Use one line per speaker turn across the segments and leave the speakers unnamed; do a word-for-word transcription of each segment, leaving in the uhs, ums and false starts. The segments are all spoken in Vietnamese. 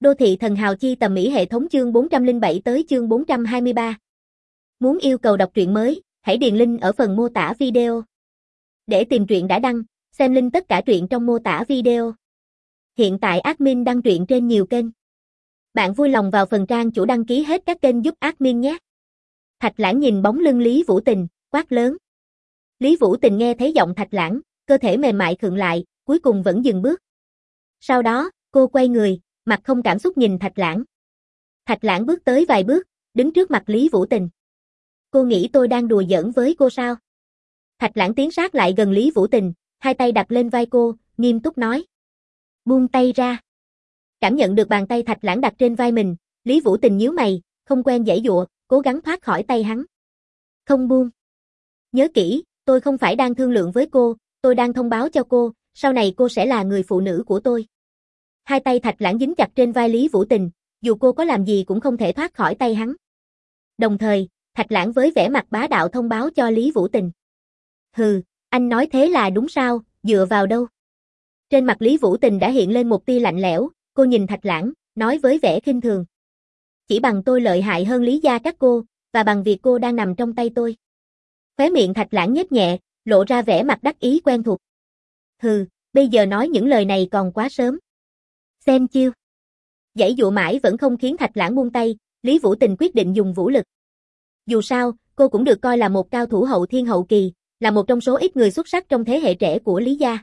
Đô thị thần hào chi tầm mỹ hệ thống chương bốn trăm lẻ bảy tới chương bốn trăm hai mươi ba. Muốn yêu cầu đọc truyện mới, hãy điền link ở phần mô tả video. Để tìm truyện đã đăng, xem link tất cả truyện trong mô tả video. Hiện tại admin đăng truyện trên nhiều kênh. Bạn vui lòng vào phần trang chủ đăng ký hết các kênh giúp admin nhé. Thạch Lãng nhìn bóng lưng Lý Vũ Tình, quát lớn. Lý Vũ Tình nghe thấy giọng Thạch Lãng, cơ thể mềm mại khựng lại, cuối cùng vẫn dừng bước. Sau đó, cô quay người, mặt không cảm xúc nhìn Thạch Lãng. Thạch Lãng bước tới vài bước, đứng trước mặt Lý Vũ Tình. Cô nghĩ tôi đang đùa giỡn với cô sao? Thạch Lãng tiến sát lại gần Lý Vũ Tình, hai tay đặt lên vai cô, nghiêm túc nói. Buông tay ra. Cảm nhận được bàn tay Thạch Lãng đặt trên vai mình, Lý Vũ Tình nhíu mày, không quen giãy giụa, cố gắng thoát khỏi tay hắn. Không buông. Nhớ kỹ, tôi không phải đang thương lượng với cô, tôi đang thông báo cho cô, sau này cô sẽ là người phụ nữ của tôi. Hai tay Thạch Lãng dính chặt trên vai Lý Vũ Tình, dù cô có làm gì cũng không thể thoát khỏi tay hắn. Đồng thời, Thạch Lãng với vẻ mặt bá đạo thông báo cho Lý Vũ Tình. Hừ, anh nói thế là đúng sao, dựa vào đâu? Trên mặt Lý Vũ Tình đã hiện lên một tia lạnh lẽo, cô nhìn Thạch Lãng, nói với vẻ khinh thường. Chỉ bằng tôi lợi hại hơn Lý gia các cô, và bằng việc cô đang nằm trong tay tôi. Khóe miệng Thạch Lãng nhếch nhẹ, lộ ra vẻ mặt đắc ý quen thuộc. Hừ, bây giờ nói những lời này còn quá sớm. Xem chiêu. Giãy dụa mãi vẫn không khiến Thạch Lãng buông tay, Lý Vũ Tình quyết định dùng vũ lực. Dù sao, cô cũng được coi là một cao thủ hậu thiên hậu kỳ, là một trong số ít người xuất sắc trong thế hệ trẻ của Lý gia.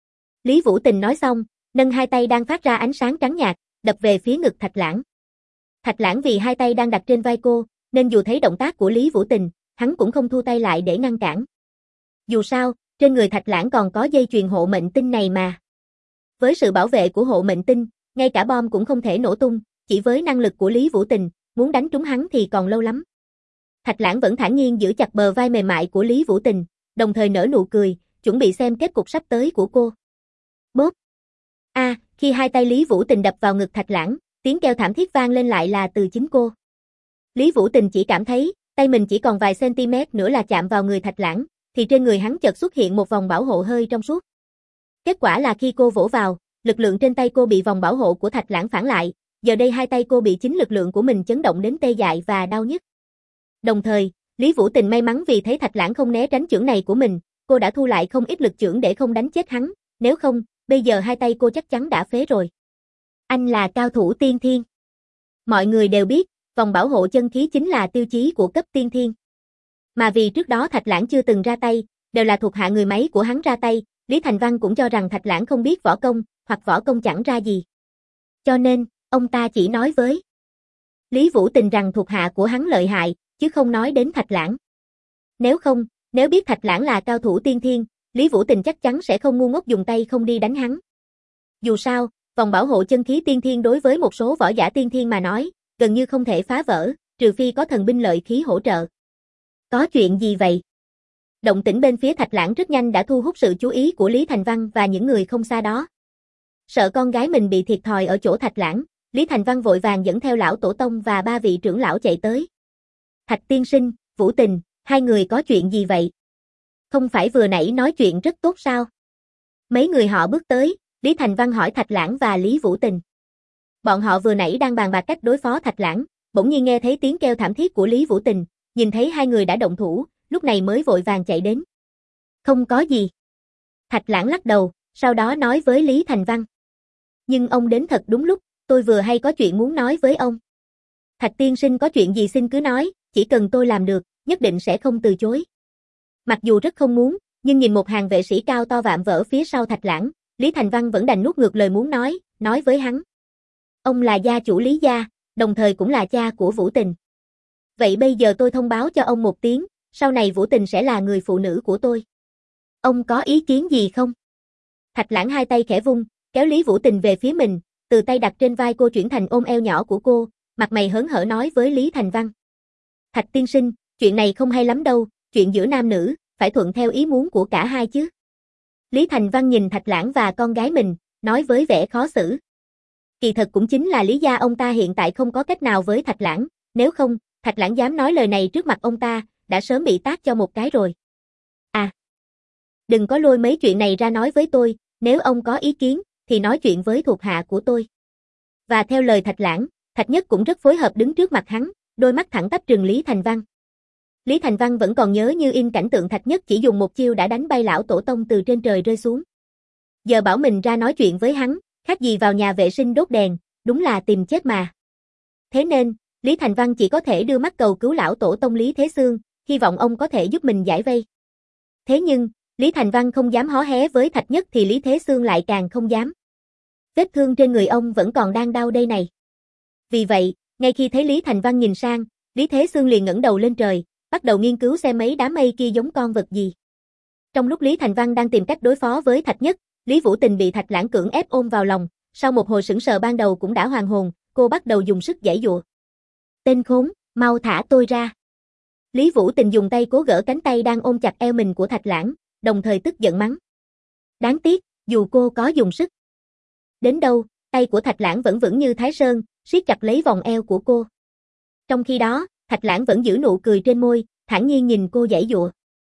Lý Vũ Tình nói xong, nâng hai tay đang phát ra ánh sáng trắng nhạt, đập về phía ngực Thạch Lãng. Thạch Lãng vì hai tay đang đặt trên vai cô, nên dù thấy động tác của Lý Vũ Tình, hắn cũng không thu tay lại để ngăn cản. Dù sao, trên người Thạch Lãng còn có dây chuyền hộ mệnh tinh này mà. Với sự bảo vệ của hộ mệnh tinh, ngay cả bom cũng không thể nổ tung, chỉ với năng lực của Lý Vũ Tình, muốn đánh trúng hắn thì còn lâu lắm. Thạch Lãng vẫn thản nhiên giữ chặt bờ vai mềm mại của Lý Vũ Tình, đồng thời nở nụ cười, chuẩn bị xem kết cục sắp tới của cô. Bốp. A, à, khi hai tay Lý Vũ Tình đập vào ngực Thạch Lãng, tiếng kêu thảm thiết vang lên lại là từ chính cô. Lý Vũ Tình chỉ cảm thấy, tay mình chỉ còn vài cm nữa là chạm vào người Thạch Lãng, thì trên người hắn chợt xuất hiện một vòng bảo hộ hơi trong suốt. Kết quả là khi cô vỗ vào, lực lượng trên tay cô bị vòng bảo hộ của Thạch Lãng phản lại, giờ đây hai tay cô bị chính lực lượng của mình chấn động đến tê dại và đau nhức. Đồng thời, Lý Vũ Tình may mắn vì thấy Thạch Lãng không né tránh chưởng này của mình, cô đã thu lại không ít lực chưởng để không đánh chết hắn, nếu không, bây giờ hai tay cô chắc chắn đã phế rồi. Anh là cao thủ tiên thiên. Mọi người đều biết, vòng bảo hộ chân khí chính là tiêu chí của cấp tiên thiên. Mà vì trước đó Thạch Lãng chưa từng ra tay, đều là thuộc hạ người máy của hắn ra tay, Lý Thành Văn cũng cho rằng Thạch Lãng không biết võ công, hoặc võ công chẳng ra gì. Cho nên, ông ta chỉ nói với Lý Vũ Tình rằng thuộc hạ của hắn lợi hại, chứ không nói đến Thạch Lãng. Nếu không, nếu biết Thạch Lãng là cao thủ tiên thiên, Lý Vũ Tình chắc chắn sẽ không ngu ngốc dùng tay không đi đánh hắn. Dù sao, vòng bảo hộ chân khí tiên thiên đối với một số võ giả tiên thiên mà nói, gần như không thể phá vỡ, trừ phi có thần binh lợi khí hỗ trợ. Có chuyện gì vậy? Động tĩnh bên phía Thạch Lãng rất nhanh đã thu hút sự chú ý của Lý Thành Văn và những người không xa đó. Sợ con gái mình bị thiệt thòi ở chỗ Thạch Lãng, Lý Thành Văn vội vàng dẫn theo lão tổ tông và ba vị trưởng lão chạy tới. Thạch tiên sinh, Vũ Tình, hai người có chuyện gì vậy? Không phải vừa nãy nói chuyện rất tốt sao? Mấy người họ bước tới, Lý Thành Văn hỏi Thạch Lãng và Lý Vũ Tình. Bọn họ vừa nãy đang bàn bạc cách đối phó Thạch Lãng, bỗng nhiên nghe thấy tiếng kêu thảm thiết của Lý Vũ Tình, nhìn thấy hai người đã động thủ, lúc này mới vội vàng chạy đến. Không có gì. Thạch Lãng lắc đầu, sau đó nói với Lý Thành Văn. Nhưng ông đến thật đúng lúc, tôi vừa hay có chuyện muốn nói với ông. Thạch tiên sinh có chuyện gì xin cứ nói, chỉ cần tôi làm được, nhất định sẽ không từ chối. Mặc dù rất không muốn, nhưng nhìn một hàng vệ sĩ cao to vạm vỡ phía sau Thạch Lãng, Lý Thành Văn vẫn đành nuốt ngược lời muốn nói, nói với hắn. Ông là gia chủ Lý gia, đồng thời cũng là cha của Vũ Tình. Vậy bây giờ tôi thông báo cho ông một tiếng, sau này Vũ Tình sẽ là người phụ nữ của tôi. Ông có ý kiến gì không? Thạch Lãng hai tay khẽ vung, kéo Lý Vũ Tình về phía mình, từ tay đặt trên vai cô chuyển thành ôm eo nhỏ của cô, mặt mày hớn hở nói với Lý Thành Văn. Thạch tiên sinh, chuyện này không hay lắm đâu, chuyện giữa nam nữ, phải thuận theo ý muốn của cả hai chứ. Lý Thành Văn nhìn Thạch Lãng và con gái mình, nói với vẻ khó xử. Kỳ thật cũng chính là lý do ông ta hiện tại không có cách nào với Thạch Lãng, nếu không, Thạch Lãng dám nói lời này trước mặt ông ta, đã sớm bị tát cho một cái rồi. À, đừng có lôi mấy chuyện này ra nói với tôi, nếu ông có ý kiến, thì nói chuyện với thuộc hạ của tôi. Và theo lời Thạch Lãng, Thạch Nhất cũng rất phối hợp đứng trước mặt hắn, đôi mắt thẳng tắp trừng Lý Thành Văn. Lý Thành Văn vẫn còn nhớ như in cảnh tượng Thạch Nhất chỉ dùng một chiêu đã đánh bay lão tổ tông từ trên trời rơi xuống. Giờ bảo mình ra nói chuyện với hắn, khác gì vào nhà vệ sinh đốt đèn, đúng là tìm chết mà. Thế nên, Lý Thành Văn chỉ có thể đưa mắt cầu cứu lão tổ tông Lý Thế Xương, hy vọng ông có thể giúp mình giải vây. Thế nhưng, Lý Thành Văn không dám hó hé với Thạch Nhất thì Lý Thế Xương lại càng không dám. Vết thương trên người ông vẫn còn đang đau đây này. Vì vậy, ngay khi thấy Lý Thành Văn nhìn sang, Lý Thế Xương liền ngẩng đầu lên trời, bắt đầu nghiên cứu xem mấy đám mây kia giống con vật gì. Trong lúc Lý Thành Văn đang tìm cách đối phó với Thạch Nhất, Lý Vũ Tình bị Thạch Lãng cưỡng ép ôm vào lòng, sau một hồi sững sờ ban đầu cũng đã hoàn hồn, cô bắt đầu dùng sức giãy giụa. Tên khốn, mau thả tôi ra. Lý Vũ Tình dùng tay cố gỡ cánh tay đang ôm chặt eo mình của Thạch Lãng, đồng thời tức giận mắng. Đáng tiếc, dù cô có dùng sức đến đâu, tay của Thạch Lãng vẫn vững như Thái Sơn, siết chặt lấy vòng eo của cô. Trong khi đó, Thạch Lãng vẫn giữ nụ cười trên môi, thản nhiên nhìn cô giãy giụa.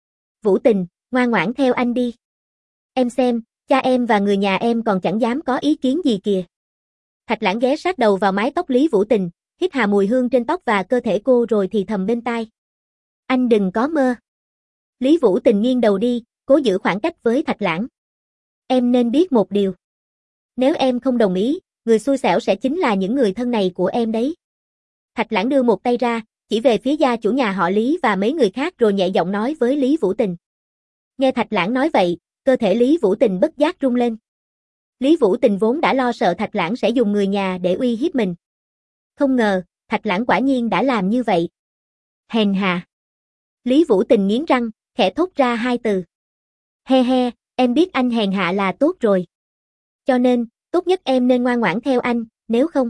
Vũ Tình, ngoan ngoãn theo anh đi. Em xem, cha em và người nhà em còn chẳng dám có ý kiến gì kìa. Thạch Lãng ghé sát đầu vào mái tóc Lý Vũ Tình, hít hà mùi hương trên tóc và cơ thể cô rồi thì thầm bên tai. Anh đừng có mơ. Lý Vũ Tình nghiêng đầu đi, cố giữ khoảng cách với Thạch Lãng. Em nên biết một điều. Nếu em không đồng ý, người xui xẻo sẽ chính là những người thân này của em đấy. Thạch Lãng đưa một tay ra, chỉ về phía gia chủ nhà họ Lý và mấy người khác rồi nhẹ giọng nói với Lý Vũ Tình. Nghe Thạch Lãng nói vậy, cơ thể Lý Vũ Tình bất giác rung lên. Lý Vũ Tình vốn đã lo sợ Thạch Lãng sẽ dùng người nhà để uy hiếp mình. Không ngờ, Thạch Lãng quả nhiên đã làm như vậy. Hèn hạ. Lý Vũ Tình nghiến răng, khẽ thốt ra hai từ. He he, em biết anh hèn hạ là tốt rồi. Cho nên, tốt nhất em nên ngoan ngoãn theo anh, nếu không.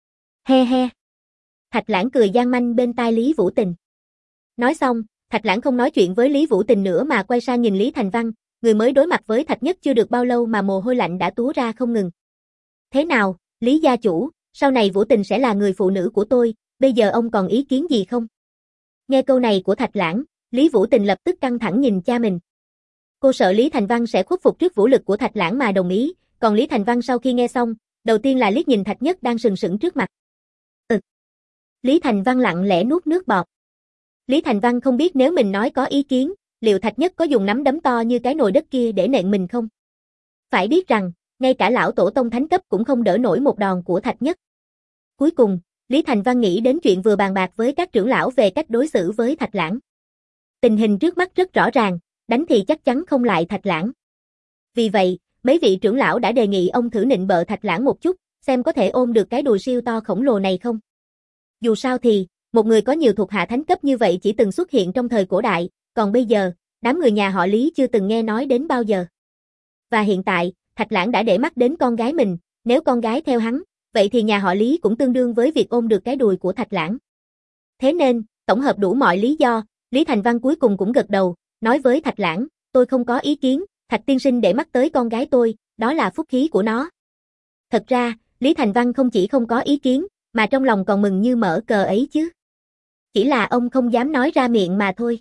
He he. Thạch Lãng cười gian manh bên tai Lý Vũ Tình. Nói xong, Thạch Lãng không nói chuyện với Lý Vũ Tình nữa mà quay sang nhìn Lý Thành Văn, người mới đối mặt với Thạch Nhất chưa được bao lâu mà mồ hôi lạnh đã túa ra không ngừng. Thế nào, Lý gia chủ, sau này Vũ Tình sẽ là người phụ nữ của tôi, bây giờ ông còn ý kiến gì không? Nghe câu này của Thạch Lãng, Lý Vũ Tình lập tức căng thẳng nhìn cha mình. Cô sợ Lý Thành Văn sẽ khuất phục trước vũ lực của Thạch Lãng mà đồng ý, còn Lý Thành Văn sau khi nghe xong, đầu tiên là liếc nhìn Thạch Nhất đang sừng sững trước mặt. Ừ. Lý Thành Văn lặng lẽ nuốt nước bọt. Lý Thành Văn không biết nếu mình nói có ý kiến, liệu Thạch Nhất có dùng nắm đấm to như cái nồi đất kia để nện mình không? Phải biết rằng, ngay cả lão tổ tông thánh cấp cũng không đỡ nổi một đòn của Thạch Nhất. Cuối cùng, Lý Thành Văn nghĩ đến chuyện vừa bàn bạc với các trưởng lão về cách đối xử với Thạch Lãng. Tình hình trước mắt rất rõ ràng, đánh thì chắc chắn không lại Thạch Lãng. Vì vậy, mấy vị trưởng lão đã đề nghị ông thử nịnh bợ Thạch Lãng một chút, xem có thể ôm được cái đùi siêu to khổng lồ này không. Dù sao thì, một người có nhiều thuộc hạ thánh cấp như vậy chỉ từng xuất hiện trong thời cổ đại, còn bây giờ, đám người nhà họ Lý chưa từng nghe nói đến bao giờ. Và hiện tại, Thạch Lãng đã để mắt đến con gái mình, nếu con gái theo hắn, vậy thì nhà họ Lý cũng tương đương với việc ôm được cái đùi của Thạch Lãng. Thế nên, tổng hợp đủ mọi lý do, Lý Thành Văn cuối cùng cũng gật đầu, nói với Thạch Lãng, tôi không có ý kiến, Thạch tiên sinh để mắt tới con gái tôi, đó là phúc khí của nó. Thật ra, Lý Thành Văn không chỉ không có ý kiến, mà trong lòng còn mừng như mở cờ ấy chứ. Chỉ là ông không dám nói ra miệng mà thôi.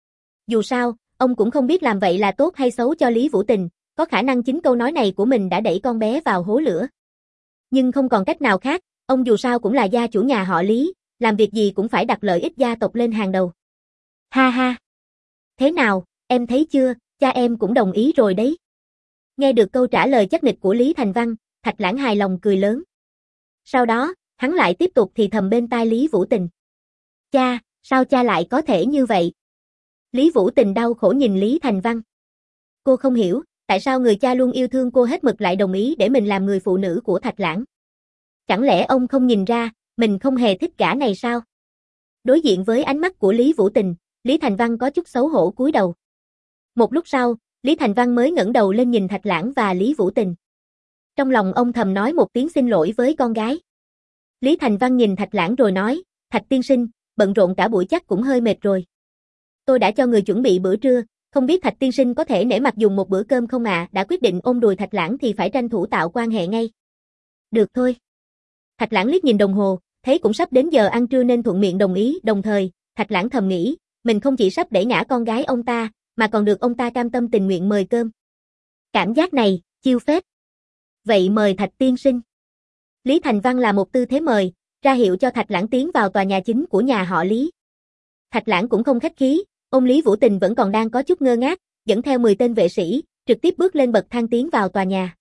Dù sao, ông cũng không biết làm vậy là tốt hay xấu cho Lý Vũ Tình, có khả năng chính câu nói này của mình đã đẩy con bé vào hố lửa. Nhưng không còn cách nào khác, ông dù sao cũng là gia chủ nhà họ Lý, làm việc gì cũng phải đặt lợi ích gia tộc lên hàng đầu. Ha ha! Thế nào, em thấy chưa, cha em cũng đồng ý rồi đấy. Nghe được câu trả lời chắc nịch của Lý Thành Văn, Thạch Lãng hài lòng cười lớn. Sau đó, hắn lại tiếp tục thì thầm bên tai Lý Vũ Tình. Cha, sao cha lại có thể như vậy? Lý Vũ Tình đau khổ nhìn Lý Thành Văn. Cô không hiểu, tại sao người cha luôn yêu thương cô hết mực lại đồng ý để mình làm người phụ nữ của Thạch Lãng. Chẳng lẽ ông không nhìn ra, mình không hề thích gã này sao? Đối diện với ánh mắt của Lý Vũ Tình, Lý Thành Văn có chút xấu hổ cúi đầu. Một lúc sau, Lý Thành Văn mới ngẩng đầu lên nhìn Thạch Lãng và Lý Vũ Tình. Trong lòng ông thầm nói một tiếng xin lỗi với con gái. Lý Thành Văn nhìn Thạch Lãng rồi nói, Thạch tiên sinh, bận rộn cả buổi chắc cũng hơi mệt rồi. Tôi đã cho người chuẩn bị bữa trưa, không biết Thạch tiên sinh có thể nể mặt dùng một bữa cơm không ạ? À? Đã quyết định ôm đùi Thạch Lãng thì phải tranh thủ tạo quan hệ ngay. Được thôi. Thạch Lãng liếc nhìn đồng hồ, thấy cũng sắp đến giờ ăn trưa nên thuận miệng đồng ý, đồng thời, Thạch Lãng thầm nghĩ, mình không chỉ sắp đẩy ngã con gái ông ta, mà còn được ông ta cam tâm tình nguyện mời cơm. Cảm giác này, chiêu phết. Vậy mời Thạch tiên sinh. Lý Thành Văn là một tư thế mời, ra hiệu cho Thạch Lãng tiến vào tòa nhà chính của nhà họ Lý. Thạch Lãng cũng không khách khí, ông Lý Vũ Tình vẫn còn đang có chút ngơ ngác, dẫn theo mười tên vệ sĩ, trực tiếp bước lên bậc thang tiến vào tòa nhà.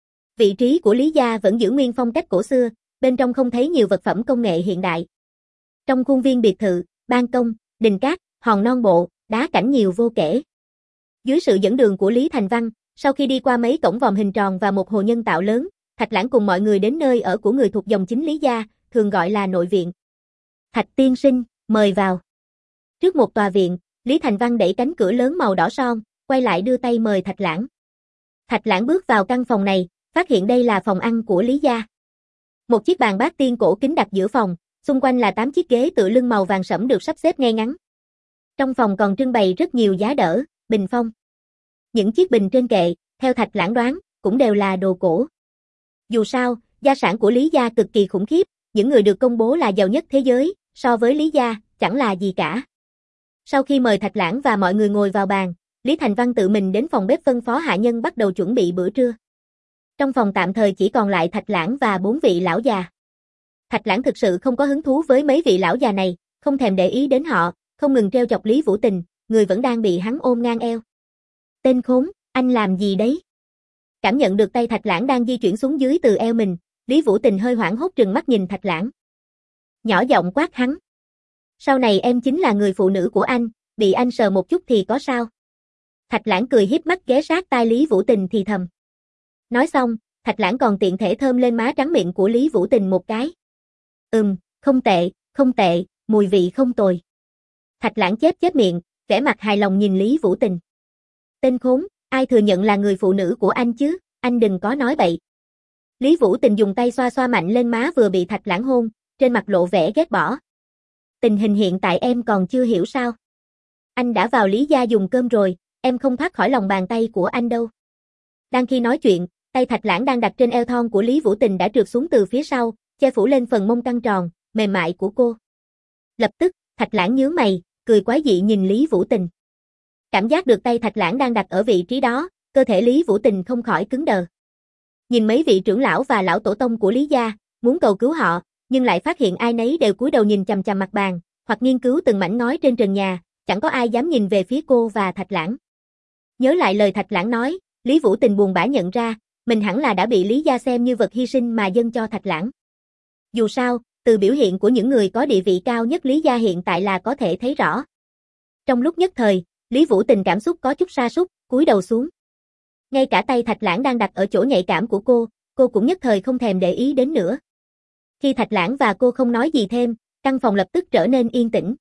Vị trí của Lý gia vẫn giữ nguyên phong cách cổ xưa, bên trong không thấy nhiều vật phẩm công nghệ hiện đại. Trong khuôn viên biệt thự, ban công, đình cát, hòn non bộ, đá cảnh nhiều vô kể. Dưới sự dẫn đường của Lý Thành Văn, sau khi đi qua mấy cổng vòm hình tròn và một hồ nhân tạo lớn, Thạch Lãng cùng mọi người đến nơi ở của người thuộc dòng chính Lý gia, thường gọi là nội viện. Thạch tiên sinh, mời vào. Trước một tòa viện, Lý Thành Văn đẩy cánh cửa lớn màu đỏ son, quay lại đưa tay mời Thạch Lãng. Thạch Lãng bước vào căn phòng này, phát hiện đây là phòng ăn của Lý gia. Một chiếc bàn bát tiên cổ kính đặt giữa phòng, xung quanh là tám chiếc ghế tựa lưng màu vàng sẫm được sắp xếp ngay ngắn. Trong phòng còn trưng bày rất nhiều giá đỡ, bình phong. Những chiếc bình trên kệ, theo Thạch Lãng đoán, cũng đều là đồ cổ. Dù sao, gia sản của Lý gia cực kỳ khủng khiếp, những người được công bố là giàu nhất thế giới, so với Lý gia, chẳng là gì cả. Sau khi mời Thạch Lãng và mọi người ngồi vào bàn, Lý Thành Văn tự mình đến phòng bếp phân phó hạ nhân bắt đầu chuẩn bị bữa trưa. Trong phòng tạm thời chỉ còn lại Thạch Lãng và bốn vị lão già. Thạch Lãng thực sự không có hứng thú với mấy vị lão già này, không thèm để ý đến họ, không ngừng trêu chọc Lý Vũ Tình, người vẫn đang bị hắn ôm ngang eo. Tên khốn, anh làm gì đấy? Cảm nhận được tay Thạch Lãng đang di chuyển xuống dưới từ eo mình, Lý Vũ Tình hơi hoảng hốt trừng mắt nhìn Thạch Lãng. Nhỏ giọng quát hắn. Sau này em chính là người phụ nữ của anh, bị anh sờ một chút thì có sao? Thạch Lãng cười hiếp mắt ghé sát tai Lý Vũ Tình thì thầm. Nói xong, Thạch Lãng còn tiện thể thơm lên má trắng miệng của Lý Vũ Tình một cái. Ừm, không tệ, không tệ, mùi vị không tồi. Thạch Lãng chép chép miệng, vẻ mặt hài lòng nhìn Lý Vũ Tình. Tên khốn, ai thừa nhận là người phụ nữ của anh chứ, anh đừng có nói bậy. Lý Vũ Tình dùng tay xoa xoa mạnh lên má vừa bị Thạch Lãng hôn, trên mặt lộ vẻ ghét bỏ. Tình hình hiện tại em còn chưa hiểu sao? Anh đã vào Lý gia dùng cơm rồi, em không thoát khỏi lòng bàn tay của anh đâu. Đang khi nói chuyện, tay Thạch Lãng đang đặt trên eo thon của Lý Vũ Tình đã trượt xuống từ phía sau, che phủ lên phần mông căng tròn, mềm mại của cô. Lập tức, Thạch Lãng nhướng mày, cười quái dị nhìn Lý Vũ Tình. Cảm giác được tay Thạch Lãng đang đặt ở vị trí đó, cơ thể Lý Vũ Tình không khỏi cứng đờ. Nhìn mấy vị trưởng lão và lão tổ tông của Lý gia, muốn cầu cứu họ, nhưng lại phát hiện ai nấy đều cúi đầu nhìn chằm chằm mặt bàn, hoặc nghiên cứu từng mảnh ngói trên trần nhà, chẳng có ai dám nhìn về phía cô và Thạch Lãng. Nhớ lại lời Thạch Lãng nói, Lý Vũ Tình buồn bã nhận ra, mình hẳn là đã bị Lý gia xem như vật hy sinh mà dâng cho Thạch Lãng. Dù sao, từ biểu hiện của những người có địa vị cao nhất Lý gia hiện tại là có thể thấy rõ. Trong lúc nhất thời, Lý Vũ Tình cảm xúc có chút sa sút, cúi đầu xuống. Ngay cả tay Thạch Lãng đang đặt ở chỗ nhạy cảm của cô, cô cũng nhất thời không thèm để ý đến nữa. Khi Thạch Lãng và cô không nói gì thêm, căn phòng lập tức trở nên yên tĩnh.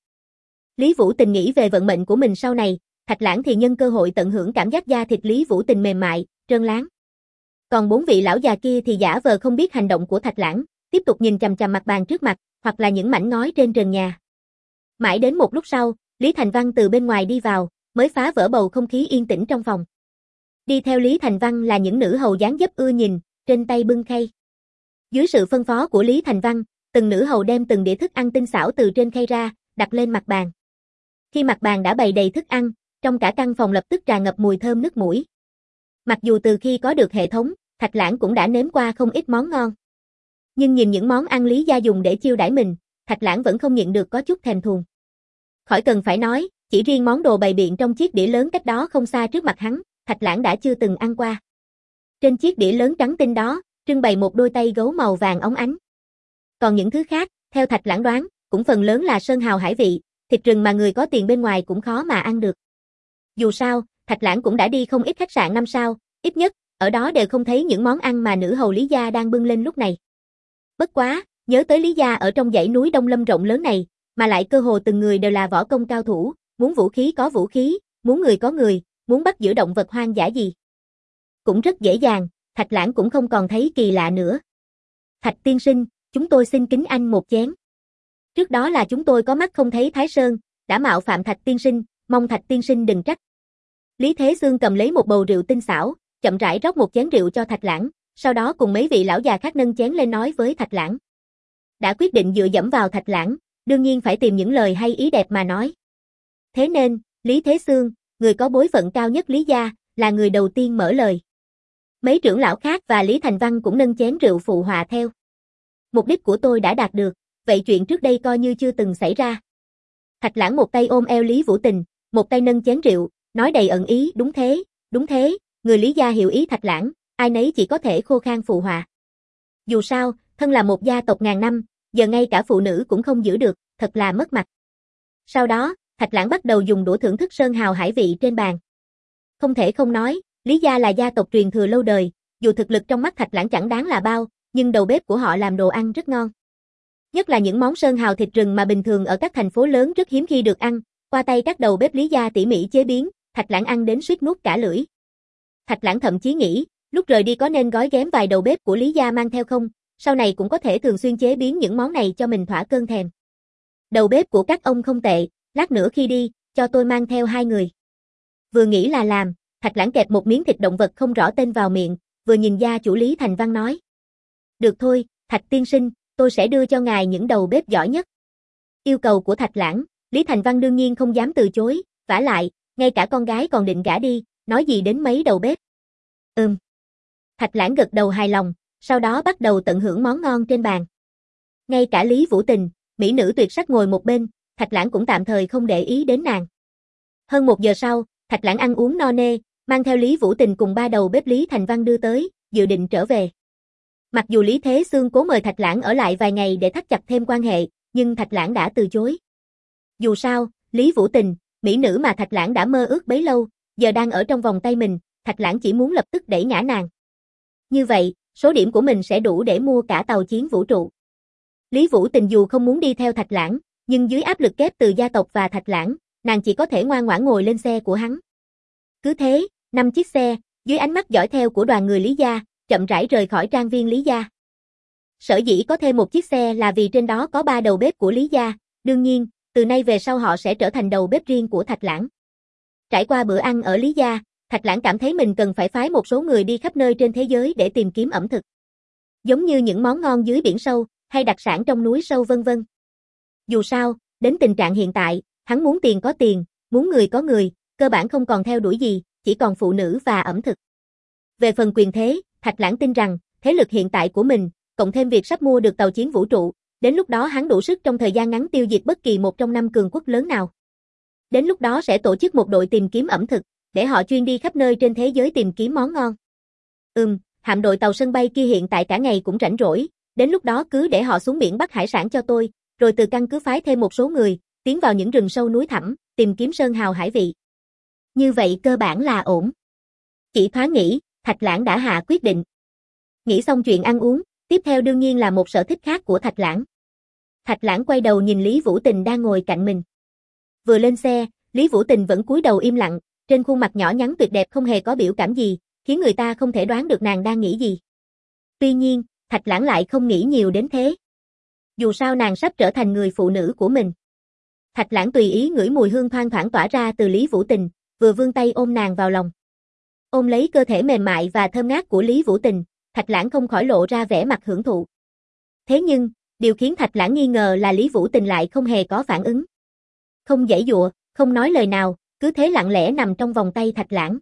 Lý Vũ Tình nghĩ về vận mệnh của mình sau này, Thạch Lãng thì nhân cơ hội tận hưởng cảm giác da thịt Lý Vũ Tình mềm mại, trơn láng. Còn bốn vị lão già kia thì giả vờ không biết hành động của Thạch Lãng, tiếp tục nhìn chằm chằm mặt bàn trước mặt, hoặc là những mảnh ngói trên trần nhà. Mãi đến một lúc sau, Lý Thành Văn từ bên ngoài đi vào, mới phá vỡ bầu không khí yên tĩnh trong phòng. Đi theo Lý Thành Văn là những nữ hầu dáng dấp ưa nhìn, trên tay bưng khay. Dưới sự phân phó của Lý Thành Văn, từng nữ hầu đem từng đĩa thức ăn tinh xảo từ trên khay ra, đặt lên mặt bàn. Khi mặt bàn đã bày đầy thức ăn, trong cả căn phòng lập tức tràn ngập mùi thơm nước mũi. Mặc dù từ khi có được hệ thống, Thạch Lãng cũng đã nếm qua không ít món ngon. Nhưng nhìn những món ăn Lý gia dùng để chiêu đãi mình, Thạch Lãng vẫn không nhịn được có chút thèm thuồng. Khỏi cần phải nói, chỉ riêng món đồ bày biện trong chiếc đĩa lớn cách đó không xa trước mặt hắn, Thạch Lãng đã chưa từng ăn qua. Trên chiếc đĩa lớn trắng tinh đó, trưng bày một đôi tay gấu màu vàng óng ánh. Còn những thứ khác, theo Thạch Lãng đoán, cũng phần lớn là sơn hào hải vị, thịt rừng mà người có tiền bên ngoài cũng khó mà ăn được. Dù sao, Thạch Lãng cũng đã đi không ít khách sạn năm sao, ít nhất, ở đó đều không thấy những món ăn mà nữ hầu Lý gia đang bưng lên lúc này. Bất quá, nhớ tới Lý gia ở trong dãy núi Đông Lâm rộng lớn này, mà lại cơ hồ từng người đều là võ công cao thủ, muốn vũ khí có vũ khí, muốn người có người, muốn bắt giữ động vật hoang dã gì. Cũng rất dễ dàng, Thạch Lãng cũng không còn thấy kỳ lạ nữa. Thạch tiên sinh, chúng tôi xin kính anh một chén. Trước đó là chúng tôi có mắt không thấy Thái Sơn, đã mạo phạm Thạch tiên sinh, mong Thạch tiên sinh đừng trách. Lý Thế Xương cầm lấy một bầu rượu tinh xảo, chậm rãi rót một chén rượu cho Thạch Lãng, sau đó cùng mấy vị lão già khác nâng chén lên nói với Thạch Lãng. Đã quyết định dựa dẫm vào Thạch Lãng, đương nhiên phải tìm những lời hay ý đẹp mà nói. Thế nên, Lý Thế Xương, người có bối phận cao nhất Lý gia, là người đầu tiên mở lời. Mấy trưởng lão khác và Lý Thành Văn cũng nâng chén rượu phụ họa theo. Mục đích của tôi đã đạt được, vậy chuyện trước đây coi như chưa từng xảy ra. Thạch Lãng một tay ôm eo Lý Vũ Tình, một tay nâng chén rượu, nói đầy ẩn ý, đúng thế, đúng thế, người Lý gia hiểu ý Thạch Lãng, ai nấy chỉ có thể khô khan phụ họa. Dù sao, thân là một gia tộc ngàn năm, giờ ngay cả phụ nữ cũng không giữ được, thật là mất mặt. Sau đó, Thạch Lãng bắt đầu dùng đũa thưởng thức sơn hào hải vị trên bàn. Không thể không nói, Lý gia là gia tộc truyền thừa lâu đời, dù thực lực trong mắt Thạch Lãng chẳng đáng là bao, nhưng đầu bếp của họ làm đồ ăn rất ngon. Nhất là những món sơn hào thịt rừng mà bình thường ở các thành phố lớn rất hiếm khi được ăn, qua tay các đầu bếp Lý gia tỉ mỉ chế biến, Thạch Lãng ăn đến suýt nuốt cả lưỡi. Thạch Lãng thậm chí nghĩ, lúc rời đi có nên gói ghém vài đầu bếp của Lý gia mang theo không, sau này cũng có thể thường xuyên chế biến những món này cho mình thỏa cơn thèm. Đầu bếp của các ông không tệ, lát nữa khi đi, cho tôi mang theo hai người. Vừa nghĩ là làm, Thạch Lãng kẹp một miếng thịt động vật không rõ tên vào miệng, vừa nhìn gia chủ Lý Thành Văn nói. Được thôi, Thạch tiên sinh, tôi sẽ đưa cho ngài những đầu bếp giỏi nhất. Yêu cầu của Thạch Lãng, Lý Thành Văn đương nhiên không dám từ chối, vả lại, ngay cả con gái còn định gả đi, nói gì đến mấy đầu bếp. Ừm. Thạch Lãng gật đầu hài lòng, sau đó bắt đầu tận hưởng món ngon trên bàn. Ngay cả Lý Vũ Tình, mỹ nữ tuyệt sắc ngồi một bên, Thạch Lãng cũng tạm thời không để ý đến nàng. Hơn một giờ sau, Thạch Lãng ăn uống no nê, mang theo Lý Vũ Tình cùng ba đầu bếp Lý Thành Văn đưa tới, dự định trở về. Mặc dù Lý Thế Xương cố mời Thạch Lãng ở lại vài ngày để thắt chặt thêm quan hệ, nhưng Thạch Lãng đã từ chối. Dù sao, Lý Vũ Tình, mỹ nữ mà Thạch Lãng đã mơ ước bấy lâu, giờ đang ở trong vòng tay mình, Thạch Lãng chỉ muốn lập tức đẩy ngã nàng. Như vậy, số điểm của mình sẽ đủ để mua cả tàu chiến vũ trụ. Lý Vũ Tình dù không muốn đi theo Thạch Lãng, nhưng dưới áp lực kép từ gia tộc và Thạch Lãng, nàng chỉ có thể ngoan ngoãn ngồi lên xe của hắn. Cứ thế, năm chiếc xe, dưới ánh mắt dõi theo của đoàn người Lý gia, chậm rãi rời khỏi trang viên Lý gia. Sở dĩ có thêm một chiếc xe là vì trên đó có ba đầu bếp của Lý gia, đương nhiên, từ nay về sau họ sẽ trở thành đầu bếp riêng của Thạch Lãng. Trải qua bữa ăn ở Lý gia, Thạch Lãng cảm thấy mình cần phải phái một số người đi khắp nơi trên thế giới để tìm kiếm ẩm thực. Giống như những món ngon dưới biển sâu, hay đặc sản trong núi sâu vân vân. Dù sao, đến tình trạng hiện tại, hắn muốn tiền có tiền, muốn người có người, cơ bản không còn theo đuổi gì, chỉ còn phụ nữ và ẩm thực. Về phần quyền thế, Thạch Lãng tin rằng, thế lực hiện tại của mình, cộng thêm việc sắp mua được tàu chiến vũ trụ, đến lúc đó hắn đủ sức trong thời gian ngắn tiêu diệt bất kỳ một trong năm cường quốc lớn nào. Đến lúc đó sẽ tổ chức một đội tìm kiếm ẩm thực, để họ chuyên đi khắp nơi trên thế giới tìm kiếm món ngon. Ừm, hạm đội tàu sân bay kia hiện tại cả ngày cũng rảnh rỗi, đến lúc đó cứ để họ xuống biển bắt hải sản cho tôi, rồi từ căn cứ phái thêm một số người, tiến vào những rừng sâu núi thẳm, tìm kiếm sơn hào hải vị. Như vậy cơ bản là ổn. Chỉ thoáng nghĩ, Thạch Lãng đã hạ quyết định. Nghĩ xong chuyện ăn uống, tiếp theo đương nhiên là một sở thích khác của Thạch Lãng. Thạch Lãng quay đầu nhìn Lý Vũ Tình đang ngồi cạnh mình. Vừa lên xe, Lý Vũ Tình vẫn cúi đầu im lặng, trên khuôn mặt nhỏ nhắn tuyệt đẹp không hề có biểu cảm gì, khiến người ta không thể đoán được nàng đang nghĩ gì. Tuy nhiên, Thạch Lãng lại không nghĩ nhiều đến thế. Dù sao nàng sắp trở thành người phụ nữ của mình. Thạch Lãng tùy ý ngửi mùi hương thoang thoảng tỏa ra từ Lý Vũ Tình, vừa vươn tay ôm nàng vào lòng. Ôm lấy cơ thể mềm mại và thơm ngát của Lý Vũ Tình, Thạch Lãng không khỏi lộ ra vẻ mặt hưởng thụ. Thế nhưng, điều khiến Thạch Lãng nghi ngờ là Lý Vũ Tình lại không hề có phản ứng. Không giãy giụa, không nói lời nào, cứ thế lặng lẽ nằm trong vòng tay Thạch Lãng.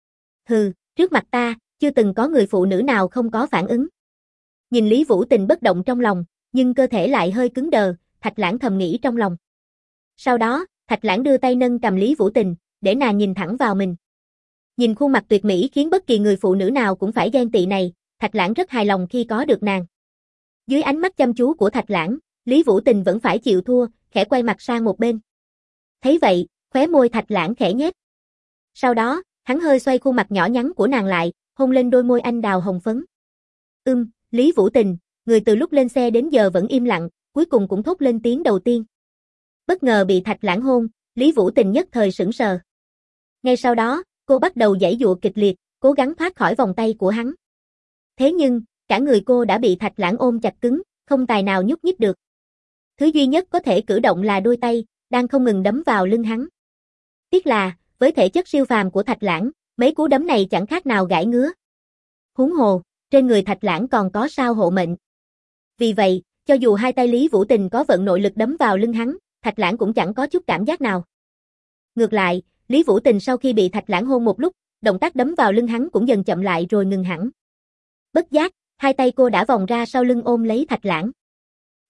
Hừ, trước mặt ta, chưa từng có người phụ nữ nào không có phản ứng. Nhìn Lý Vũ Tình bất động trong lòng, nhưng cơ thể lại hơi cứng đờ, Thạch Lãng thầm nghĩ trong lòng. Sau đó, Thạch Lãng đưa tay nâng cầm Lý Vũ Tình, để nàng nhìn thẳng vào mình. Nhìn khuôn mặt tuyệt mỹ khiến bất kỳ người phụ nữ nào cũng phải ghen tị này, Thạch Lãng rất hài lòng khi có được nàng. Dưới ánh mắt chăm chú của Thạch Lãng, Lý Vũ Tình vẫn phải chịu thua, khẽ quay mặt sang một bên. Thấy vậy, khóe môi Thạch Lãng khẽ nhếch. Sau đó, hắn hơi xoay khuôn mặt nhỏ nhắn của nàng lại, hôn lên đôi môi anh đào hồng phấn. Ưm, Lý Vũ Tình, người từ lúc lên xe đến giờ vẫn im lặng, cuối cùng cũng thốt lên tiếng đầu tiên. Bất ngờ bị Thạch Lãng hôn, Lý Vũ Tình nhất thời sững sờ. Ngay sau đó, cô bắt đầu giãy giụa kịch liệt, cố gắng thoát khỏi vòng tay của hắn. Thế nhưng, cả người cô đã bị Thạch Lãng ôm chặt cứng, không tài nào nhúc nhích được. Thứ duy nhất có thể cử động là đôi tay, đang không ngừng đấm vào lưng hắn. Tiếc là, với thể chất siêu phàm của Thạch Lãng, mấy cú đấm này chẳng khác nào gãi ngứa. Huống hồ, trên người Thạch Lãng còn có sao hộ mệnh. Vì vậy, cho dù hai tay Lý Vũ Tình có vận nội lực đấm vào lưng hắn, Thạch Lãng cũng chẳng có chút cảm giác nào. Ngược lại, Lý Vũ Tình sau khi bị Thạch Lãng hôn một lúc, động tác đấm vào lưng hắn cũng dần chậm lại rồi ngừng hẳn. Bất giác, hai tay cô đã vòng ra sau lưng ôm lấy Thạch Lãng.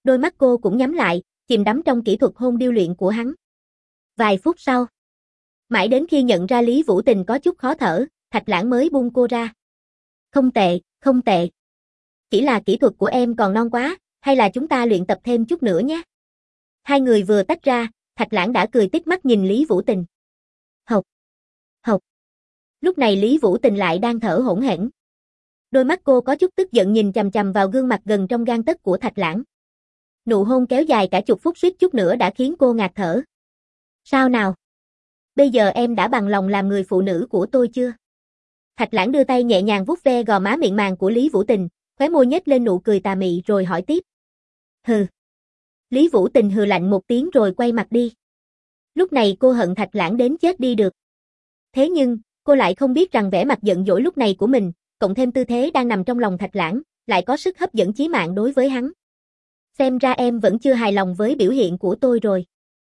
Đôi mắt cô cũng nhắm lại, chìm đắm trong kỹ thuật hôn điêu luyện của hắn. Vài phút sau, mãi đến khi nhận ra Lý Vũ Tình có chút khó thở, Thạch Lãng mới buông cô ra. Không tệ, không tệ. Chỉ là kỹ thuật của em còn non quá, hay là chúng ta luyện tập thêm chút nữa nhé. Hai người vừa tách ra, Thạch Lãng đã cười tít mắt nhìn Lý Vũ Tình. Hộc, hộc. Lúc này Lý Vũ Tình lại đang thở hổn hển. Đôi mắt cô có chút tức giận nhìn chằm chằm vào gương mặt gần trong gang tấc của Thạch Lãng. Nụ hôn kéo dài cả chục phút suýt chút nữa đã khiến cô ngạt thở. Sao nào? Bây giờ em đã bằng lòng làm người phụ nữ của tôi chưa? Thạch Lãng đưa tay nhẹ nhàng vuốt ve gò má mịn màng của Lý Vũ Tình, khóe môi nhếch lên nụ cười tà mị rồi hỏi tiếp. Hừ. Lý Vũ Tình hừ lạnh một tiếng rồi quay mặt đi. Lúc này cô hận Thạch Lãng đến chết đi được. Thế nhưng, cô lại không biết rằng vẻ mặt giận dỗi lúc này của mình, cộng thêm tư thế đang nằm trong lòng Thạch Lãng, lại có sức hấp dẫn chí mạng đối với hắn. Xem ra em vẫn chưa hài lòng với biểu hiện của tôi rồi.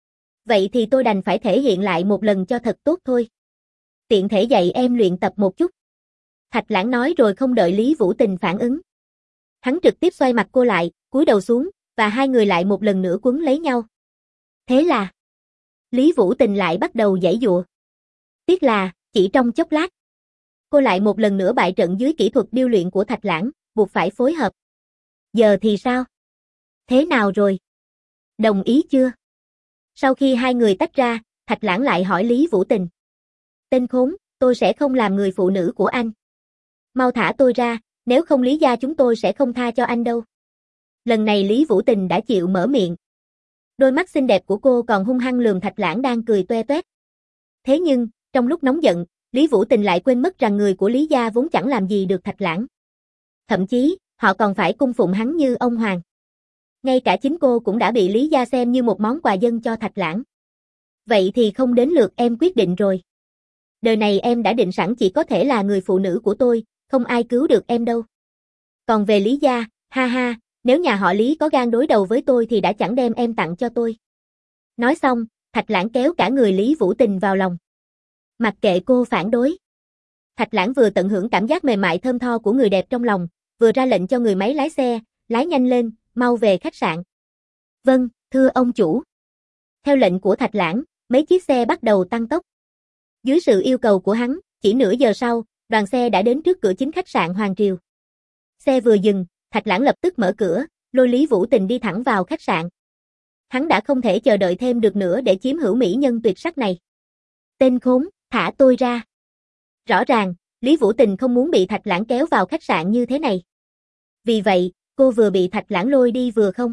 Vậy thì tôi đành phải thể hiện lại một lần cho thật tốt thôi. Tiện thể dạy em luyện tập một chút. Thạch Lãng nói rồi không đợi Lý Vũ Tình phản ứng. Hắn trực tiếp xoay mặt cô lại, cúi đầu xuống, và hai người lại một lần nữa quấn lấy nhau. Thế là, Lý Vũ Tình lại bắt đầu giãy giụa. Tiếc là, chỉ trong chốc lát, cô lại một lần nữa bại trận dưới kỹ thuật điêu luyện của Thạch Lãng, buộc phải phối hợp. Giờ thì sao? Thế nào rồi? Đồng ý chưa? Sau khi hai người tách ra, Thạch Lãng lại hỏi Lý Vũ Tình. Tên khốn, tôi sẽ không làm người phụ nữ của anh. Mau thả tôi ra, nếu không Lý gia chúng tôi sẽ không tha cho anh đâu. Lần này Lý Vũ Tình đã chịu mở miệng. Đôi mắt xinh đẹp của cô còn hung hăng lườm Thạch Lãng đang cười toe toét. Thế nhưng, trong lúc nóng giận, Lý Vũ Tình lại quên mất rằng người của Lý gia vốn chẳng làm gì được Thạch Lãng. Thậm chí, họ còn phải cung phụng hắn như ông hoàng. Ngay cả chính cô cũng đã bị Lý gia xem như một món quà dâng cho Thạch Lãng. Vậy thì không đến lượt em quyết định rồi. Đời này em đã định sẵn chỉ có thể là người phụ nữ của tôi, không ai cứu được em đâu. Còn về Lý gia, ha ha, nếu nhà họ Lý có gan đối đầu với tôi thì đã chẳng đem em tặng cho tôi. Nói xong, Thạch Lãng kéo cả người Lý Vũ Tình vào lòng. Mặc kệ cô phản đối. Thạch Lãng vừa tận hưởng cảm giác mềm mại thơm tho của người đẹp trong lòng, vừa ra lệnh cho người máy lái xe, lái nhanh lên, mau về khách sạn. Vâng, thưa ông chủ. Theo lệnh của Thạch Lãng, mấy chiếc xe bắt đầu tăng tốc. Dưới sự yêu cầu của hắn, chỉ nửa giờ sau, đoàn xe đã đến trước cửa chính khách sạn Hoàng Triều. Xe vừa dừng, Thạch Lãng lập tức mở cửa, lôi Lý Vũ Tình đi thẳng vào khách sạn. Hắn đã không thể chờ đợi thêm được nữa để chiếm hữu mỹ nhân tuyệt sắc này. Tên khốn, thả tôi ra. Rõ ràng, Lý Vũ Tình không muốn bị Thạch Lãng kéo vào khách sạn như thế này. Vì vậy, cô vừa bị Thạch Lãng lôi đi vừa không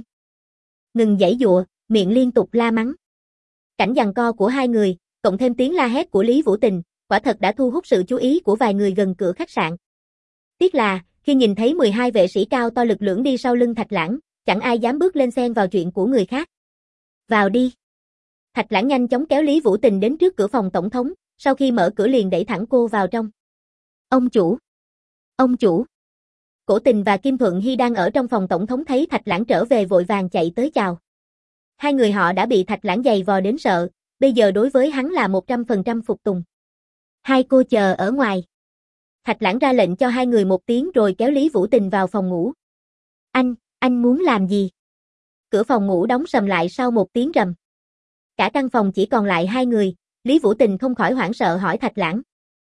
ngừng giãy giụa, miệng liên tục la mắng. Cảnh giằng co của hai người, cộng thêm tiếng la hét của Lý Vũ Tình, quả thật đã thu hút sự chú ý của vài người gần cửa khách sạn. Tiếc là, khi nhìn thấy mười hai vệ sĩ cao to lực lưỡng đi sau lưng Thạch Lãng, chẳng ai dám bước lên xen vào chuyện của người khác. Vào đi. Thạch Lãng nhanh chóng kéo Lý Vũ Tình đến trước cửa phòng tổng thống, sau khi mở cửa liền đẩy thẳng cô vào trong. Ông chủ. Ông chủ. Cổ Tình và Kim Thuận Hy đang ở trong phòng tổng thống thấy Thạch Lãng trở về vội vàng chạy tới chào. Hai người họ đã bị Thạch Lãng giày vò đến sợ, bây giờ đối với hắn là một trăm phần trăm phục tùng. Hai cô chờ ở ngoài. Thạch Lãng ra lệnh cho hai người một tiếng rồi kéo Lý Vũ Tình vào phòng ngủ. Anh, anh muốn làm gì? Cửa phòng ngủ đóng sầm lại sau một tiếng rầm. Cả căn phòng chỉ còn lại hai người, Lý Vũ Tình không khỏi hoảng sợ hỏi Thạch Lãng.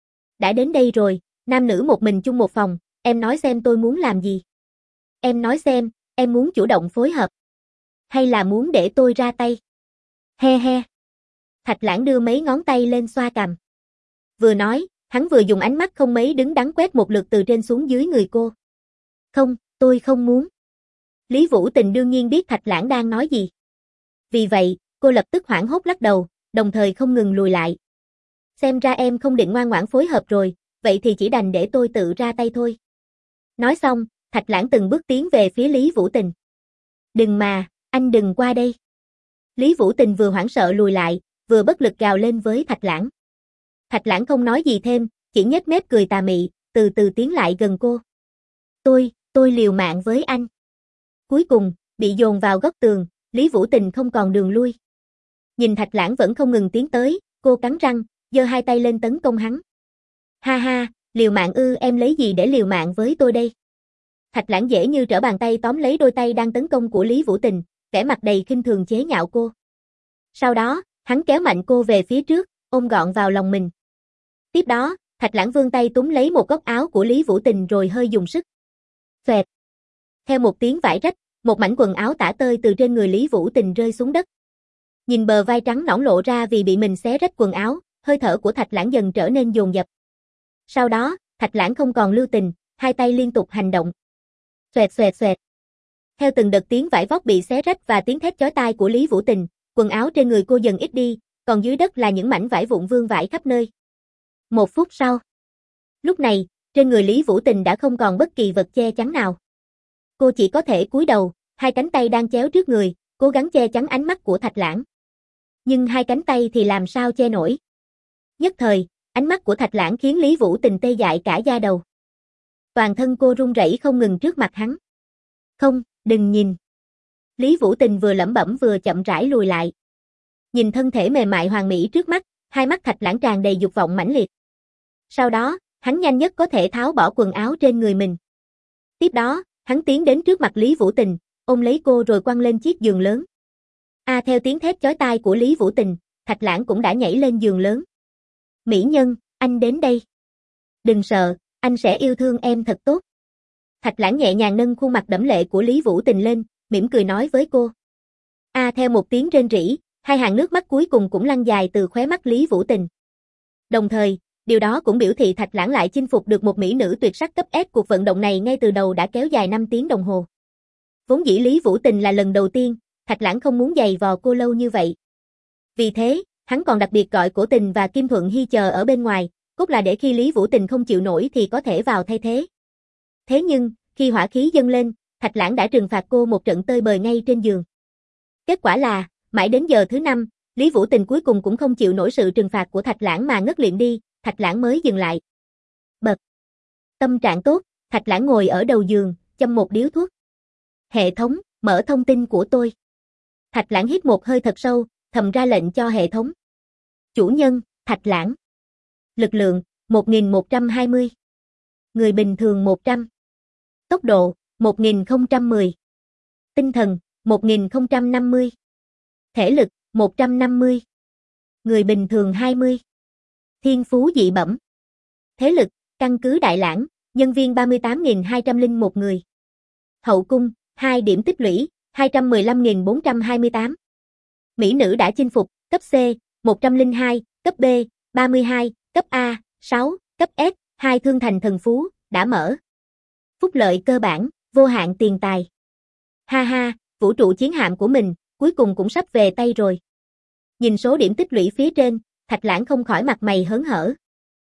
Đã đến đây rồi, nam nữ một mình chung một phòng, em nói xem tôi muốn làm gì? Em nói xem, em muốn chủ động phối hợp? Hay là muốn để tôi ra tay? He he. Thạch Lãng đưa mấy ngón tay lên xoa cằm. Vừa nói, hắn vừa dùng ánh mắt không mấy đứng đắn quét một lượt từ trên xuống dưới người cô. Không, tôi không muốn. Lý Vũ Tình đương nhiên biết Thạch Lãng đang nói gì. Vì vậy, cô lập tức hoảng hốt lắc đầu, đồng thời không ngừng lùi lại. Xem ra em không định ngoan ngoãn phối hợp rồi, vậy thì chỉ đành để tôi tự ra tay thôi. Nói xong, Thạch Lãng từng bước tiến về phía Lý Vũ Tình. Đừng mà, anh đừng qua đây. Lý Vũ Tình vừa hoảng sợ lùi lại, vừa bất lực gào lên với Thạch Lãng. Thạch Lãng không nói gì thêm, chỉ nhếch mép cười tà mị, từ từ tiến lại gần cô. Tôi, tôi liều mạng với anh. Cuối cùng, bị dồn vào góc tường, Lý Vũ Tình không còn đường lui. Nhìn Thạch Lãng vẫn không ngừng tiến tới, cô cắn răng, giơ hai tay lên tấn công hắn. Ha ha, liều mạng ư, em lấy gì để liều mạng với tôi đây? Thạch Lãng dễ như trở bàn tay tóm lấy đôi tay đang tấn công của Lý Vũ Tình, vẻ mặt đầy khinh thường chế nhạo cô. Sau đó, hắn kéo mạnh cô về phía trước, ôm gọn vào lòng mình. Tiếp đó, Thạch Lãng vươn tay túm lấy một góc áo của Lý Vũ Tình rồi hơi dùng sức. Xoẹt. Theo một tiếng vải rách, một mảnh quần áo tả tơi từ trên người Lý Vũ Tình rơi xuống đất. Nhìn bờ vai trắng nõn lộ ra vì bị mình xé rách quần áo, hơi thở của Thạch Lãng dần trở nên dồn dập. Sau đó, Thạch Lãng không còn lưu tình, hai tay liên tục hành động. Xoẹt xoẹt xoẹt. Theo từng đợt tiếng vải vóc bị xé rách và tiếng thét chói tai của Lý Vũ Tình, quần áo trên người cô dần ít đi, còn dưới đất là những mảnh vải vụn vương vãi khắp nơi. Một phút sau. Lúc này, trên người Lý Vũ Tình đã không còn bất kỳ vật che chắn nào. Cô chỉ có thể cúi đầu, hai cánh tay đang chéo trước người, cố gắng che chắn ánh mắt của Thạch Lãng. Nhưng hai cánh tay thì làm sao che nổi. Nhất thời, ánh mắt của Thạch Lãng khiến Lý Vũ Tình tê dại cả da đầu. Toàn thân cô run rẩy không ngừng trước mặt hắn. Không, đừng nhìn. Lý Vũ Tình vừa lẩm bẩm vừa chậm rãi lùi lại. Nhìn thân thể mềm mại hoàn mỹ trước mắt, hai mắt Thạch Lãng tràn đầy dục vọng mãnh liệt. Sau đó, hắn nhanh nhất có thể tháo bỏ quần áo trên người mình. Tiếp đó, hắn tiến đến trước mặt Lý Vũ Tình, ôm lấy cô rồi quăng lên chiếc giường lớn. A à, theo tiếng thét chói tai của Lý Vũ Tình, Thạch Lãng cũng đã nhảy lên giường lớn. Mỹ nhân, anh đến đây. Đừng sợ, anh sẽ yêu thương em thật tốt. Thạch Lãng nhẹ nhàng nâng khuôn mặt đẫm lệ của Lý Vũ Tình lên, mỉm cười nói với cô. A à, theo một tiếng rên rỉ, hai hàng nước mắt cuối cùng cũng lăn dài từ khóe mắt Lý Vũ Tình. Đồng thời, điều đó cũng biểu thị Thạch Lãng lại chinh phục được một mỹ nữ tuyệt sắc cấp S. Cuộc vận động này ngay từ đầu đã kéo dài năm tiếng đồng hồ. Vốn dĩ Lý Vũ Tình là lần đầu tiên, Thạch Lãng không muốn giày vò cô lâu như vậy. Vì thế, hắn còn đặc biệt gọi Cổ Tình và Kim Thuận Hy chờ ở bên ngoài, cốt là để khi Lý Vũ Tình không chịu nổi thì có thể vào thay thế. Thế nhưng, khi hỏa khí dâng lên, Thạch Lãng đã trừng phạt cô một trận tơi bời ngay trên giường. Kết quả là, mãi đến giờ thứ năm, Lý Vũ Tình cuối cùng cũng không chịu nổi sự trừng phạt của Thạch Lãng mà ngất lịm đi, Thạch Lãng mới dừng lại. Bật. Tâm trạng tốt, Thạch Lãng ngồi ở đầu giường, châm một điếu thuốc. Hệ thống, mở thông tin của tôi. Thạch Lãng hít một hơi thật sâu, thầm ra lệnh cho hệ thống. Chủ nhân, Thạch Lãng. Lực lượng, một nghìn một trăm hai mươi. Người bình thường một trăm. Tốc độ, một nghìn không trăm mười. Tinh thần, một nghìn không trăm năm mươi. Thể lực, một trăm năm mươi. Người bình thường hai mươi. Thiên phú dị bẩm. Thế lực, căn cứ Đại Lãng, nhân viên ba mươi tám nghìn hai trăm lẻ một người. Hậu cung, hai điểm tích lũy, hai trăm mười lăm nghìn bốn trăm hai mươi tám. Mỹ nữ đã chinh phục, cấp C, một trăm lẻ hai, cấp B, ba mươi hai, cấp A, sáu, cấp S, hai thương thành thần phú, đã mở. Phúc lợi cơ bản, vô hạn tiền tài. Ha ha, vũ trụ chiến hạm của mình, cuối cùng cũng sắp về tay rồi. Nhìn số điểm tích lũy phía trên, Thạch Lãng không khỏi mặt mày hớn hở.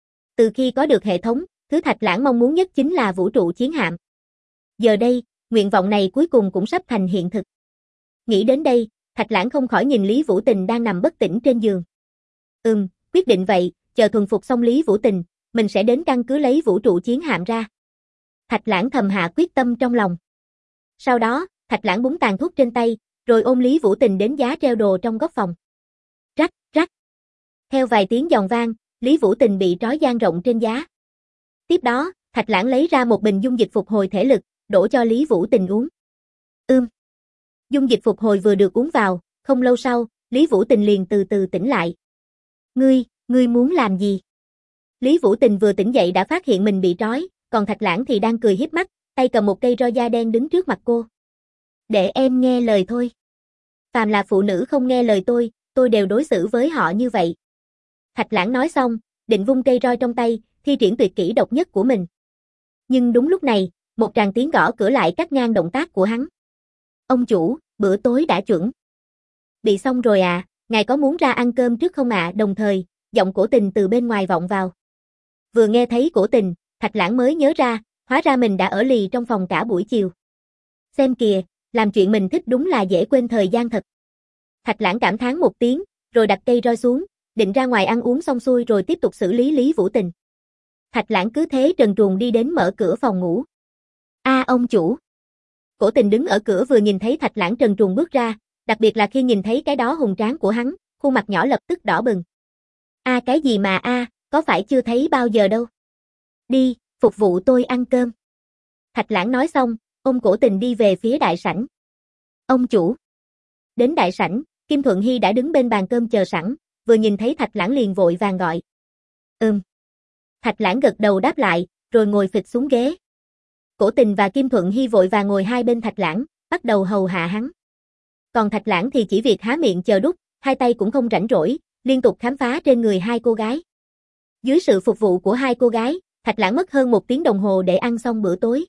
Từ khi có được hệ thống, thứ Thạch Lãng mong muốn nhất chính là vũ trụ chiến hạm. Giờ đây, nguyện vọng này cuối cùng cũng sắp thành hiện thực. Nghĩ đến đây, Thạch Lãng không khỏi nhìn Lý Vũ Tình đang nằm bất tỉnh trên giường. Ừm, quyết định vậy, chờ thuần phục xong Lý Vũ Tình, mình sẽ đến căn cứ lấy vũ trụ chiến hạm ra. Thạch Lãng thầm hạ quyết tâm trong lòng. Sau đó, Thạch Lãng búng tàn thuốc trên tay, rồi ôm Lý Vũ Tình đến giá treo đồ trong góc phòng. Rắc, rắc. Theo vài tiếng giòn vang, Lý Vũ Tình bị trói dang rộng trên giá. Tiếp đó, Thạch Lãng lấy ra một bình dung dịch phục hồi thể lực, đổ cho Lý Vũ Tình uống. Ưm. Dung dịch phục hồi vừa được uống vào, không lâu sau, Lý Vũ Tình liền từ từ tỉnh lại. Ngươi, ngươi muốn làm gì? Lý Vũ Tình vừa tỉnh dậy đã phát hiện mình bị trói, còn Thạch Lãng thì đang cười hiếp mắt, tay cầm một cây roi da đen đứng trước mặt cô. Để em nghe lời thôi. Phàm là phụ nữ không nghe lời tôi, tôi đều đối xử với họ như vậy. Thạch Lãng nói xong, định vung cây roi trong tay, thi triển tuyệt kỹ độc nhất của mình. Nhưng đúng lúc này, một tràng tiếng gõ cửa lại cắt ngang động tác của hắn. Ông chủ, bữa tối đã chuẩn. Bị xong rồi à, ngài có muốn ra ăn cơm trước không ạ? À? Đồng thời, giọng Cổ Tình từ bên ngoài vọng vào. Vừa nghe thấy Cổ Tình, Thạch Lãng mới nhớ ra, hóa ra mình đã ở lì trong phòng cả buổi chiều. Xem kìa, làm chuyện mình thích đúng là dễ quên thời gian thật. Thạch Lãng cảm thán một tiếng, rồi đặt cây roi xuống, định ra ngoài ăn uống xong xuôi rồi tiếp tục xử lý Lý Vũ Tình. Thạch Lãng cứ thế trần truồng đi đến mở cửa phòng ngủ. A à, ông chủ. Cổ Tình đứng ở cửa vừa nhìn thấy Thạch Lãng trần truồng bước ra, đặc biệt là khi nhìn thấy cái đó hùng tráng của hắn, khuôn mặt nhỏ lập tức đỏ bừng. A à, cái gì mà a, à, có phải chưa thấy bao giờ đâu. Đi, phục vụ tôi ăn cơm. Thạch Lãng nói xong, ôm Cổ Tình đi về phía đại sảnh. Ông chủ. Đến đại sảnh, Kim Thuận Hy đã đứng bên bàn cơm chờ sẵn, vừa nhìn thấy Thạch Lãng liền vội vàng gọi. Ừm. Thạch Lãng gật đầu đáp lại, rồi ngồi phịch xuống ghế. Cổ Tình và Kim Thuận Hy vội vàng ngồi hai bên Thạch Lãng, bắt đầu hầu hạ hắn. Còn Thạch Lãng thì chỉ việc há miệng chờ đút, hai tay cũng không rảnh rỗi, liên tục khám phá trên người hai cô gái. Dưới sự phục vụ của hai cô gái, Thạch Lãng mất hơn một tiếng đồng hồ để ăn xong bữa tối.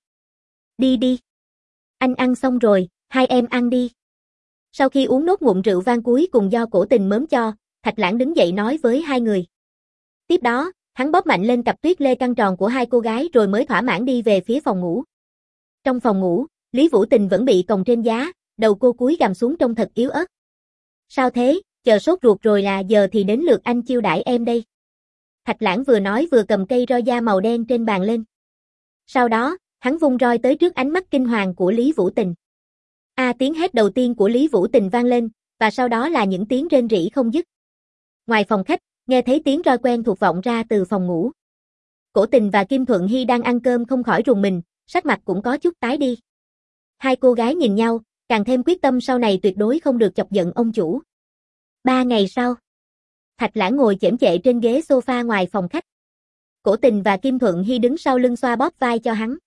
Đi đi. Anh ăn xong rồi, hai em ăn đi. Sau khi uống nốt ngụm rượu vang cuối cùng do Cổ Tình mớm cho, Thạch Lãng đứng dậy nói với hai người. Tiếp đó, hắn bóp mạnh lên cặp tuyết lê căng tròn của hai cô gái rồi mới thỏa mãn đi về phía phòng ngủ. Trong phòng ngủ, Lý Vũ Tình vẫn bị còng trên giá, đầu cô cúi gằm xuống trông thật yếu ớt. Sao thế, chờ sốt ruột rồi là giờ thì đến lượt anh chiêu đãi em đây. Thạch Lãng vừa nói vừa cầm cây roi da màu đen trên bàn lên. Sau đó, hắn vung roi tới trước ánh mắt kinh hoàng của Lý Vũ Tình. A tiếng hét đầu tiên của Lý Vũ Tình vang lên, và sau đó là những tiếng rên rỉ không dứt. Ngoài phòng khách, nghe thấy tiếng roi quen thuộc vọng ra từ phòng ngủ. Cổ Tình và Kim Thuận Hy đang ăn cơm không khỏi rùng mình, sắc mặt cũng có chút tái đi. Hai cô gái nhìn nhau, càng thêm quyết tâm sau này tuyệt đối không được chọc giận ông chủ. Ba ngày sau, Thạch Lãng ngồi chễm chệ trên ghế sofa ngoài phòng khách. Cổ Tình và Kim Thuận Hy đứng sau lưng xoa bóp vai cho hắn.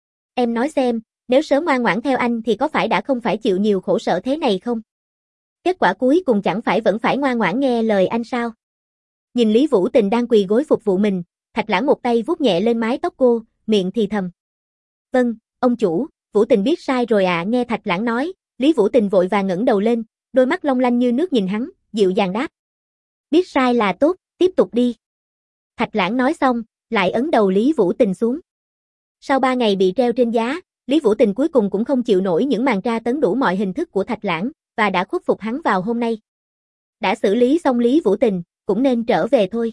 Em nói xem, nếu sớm ngoan ngoãn theo anh thì có phải đã không phải chịu nhiều khổ sở thế này không? Kết quả cuối cùng chẳng phải vẫn phải ngoan ngoãn nghe lời anh sao? Nhìn Lý Vũ Tình đang quỳ gối phục vụ mình, Thạch Lãng một tay vuốt nhẹ lên mái tóc cô, miệng thì thầm. Vâng, ông chủ, Vũ Tình biết sai rồi ạ. À. Nghe Thạch Lãng nói, Lý Vũ Tình vội vàng ngẩng đầu lên, đôi mắt long lanh như nước nhìn hắn, dịu dàng đáp. Biết sai là tốt, tiếp tục đi. Thạch Lãng nói xong, lại ấn đầu Lý Vũ Tình xuống. Sau ba ngày bị treo trên giá, Lý Vũ Tình cuối cùng cũng không chịu nổi những màn tra tấn đủ mọi hình thức của Thạch Lãng, và đã khuất phục hắn vào hôm nay. Đã xử lý xong Lý Vũ Tình, cũng nên trở về thôi.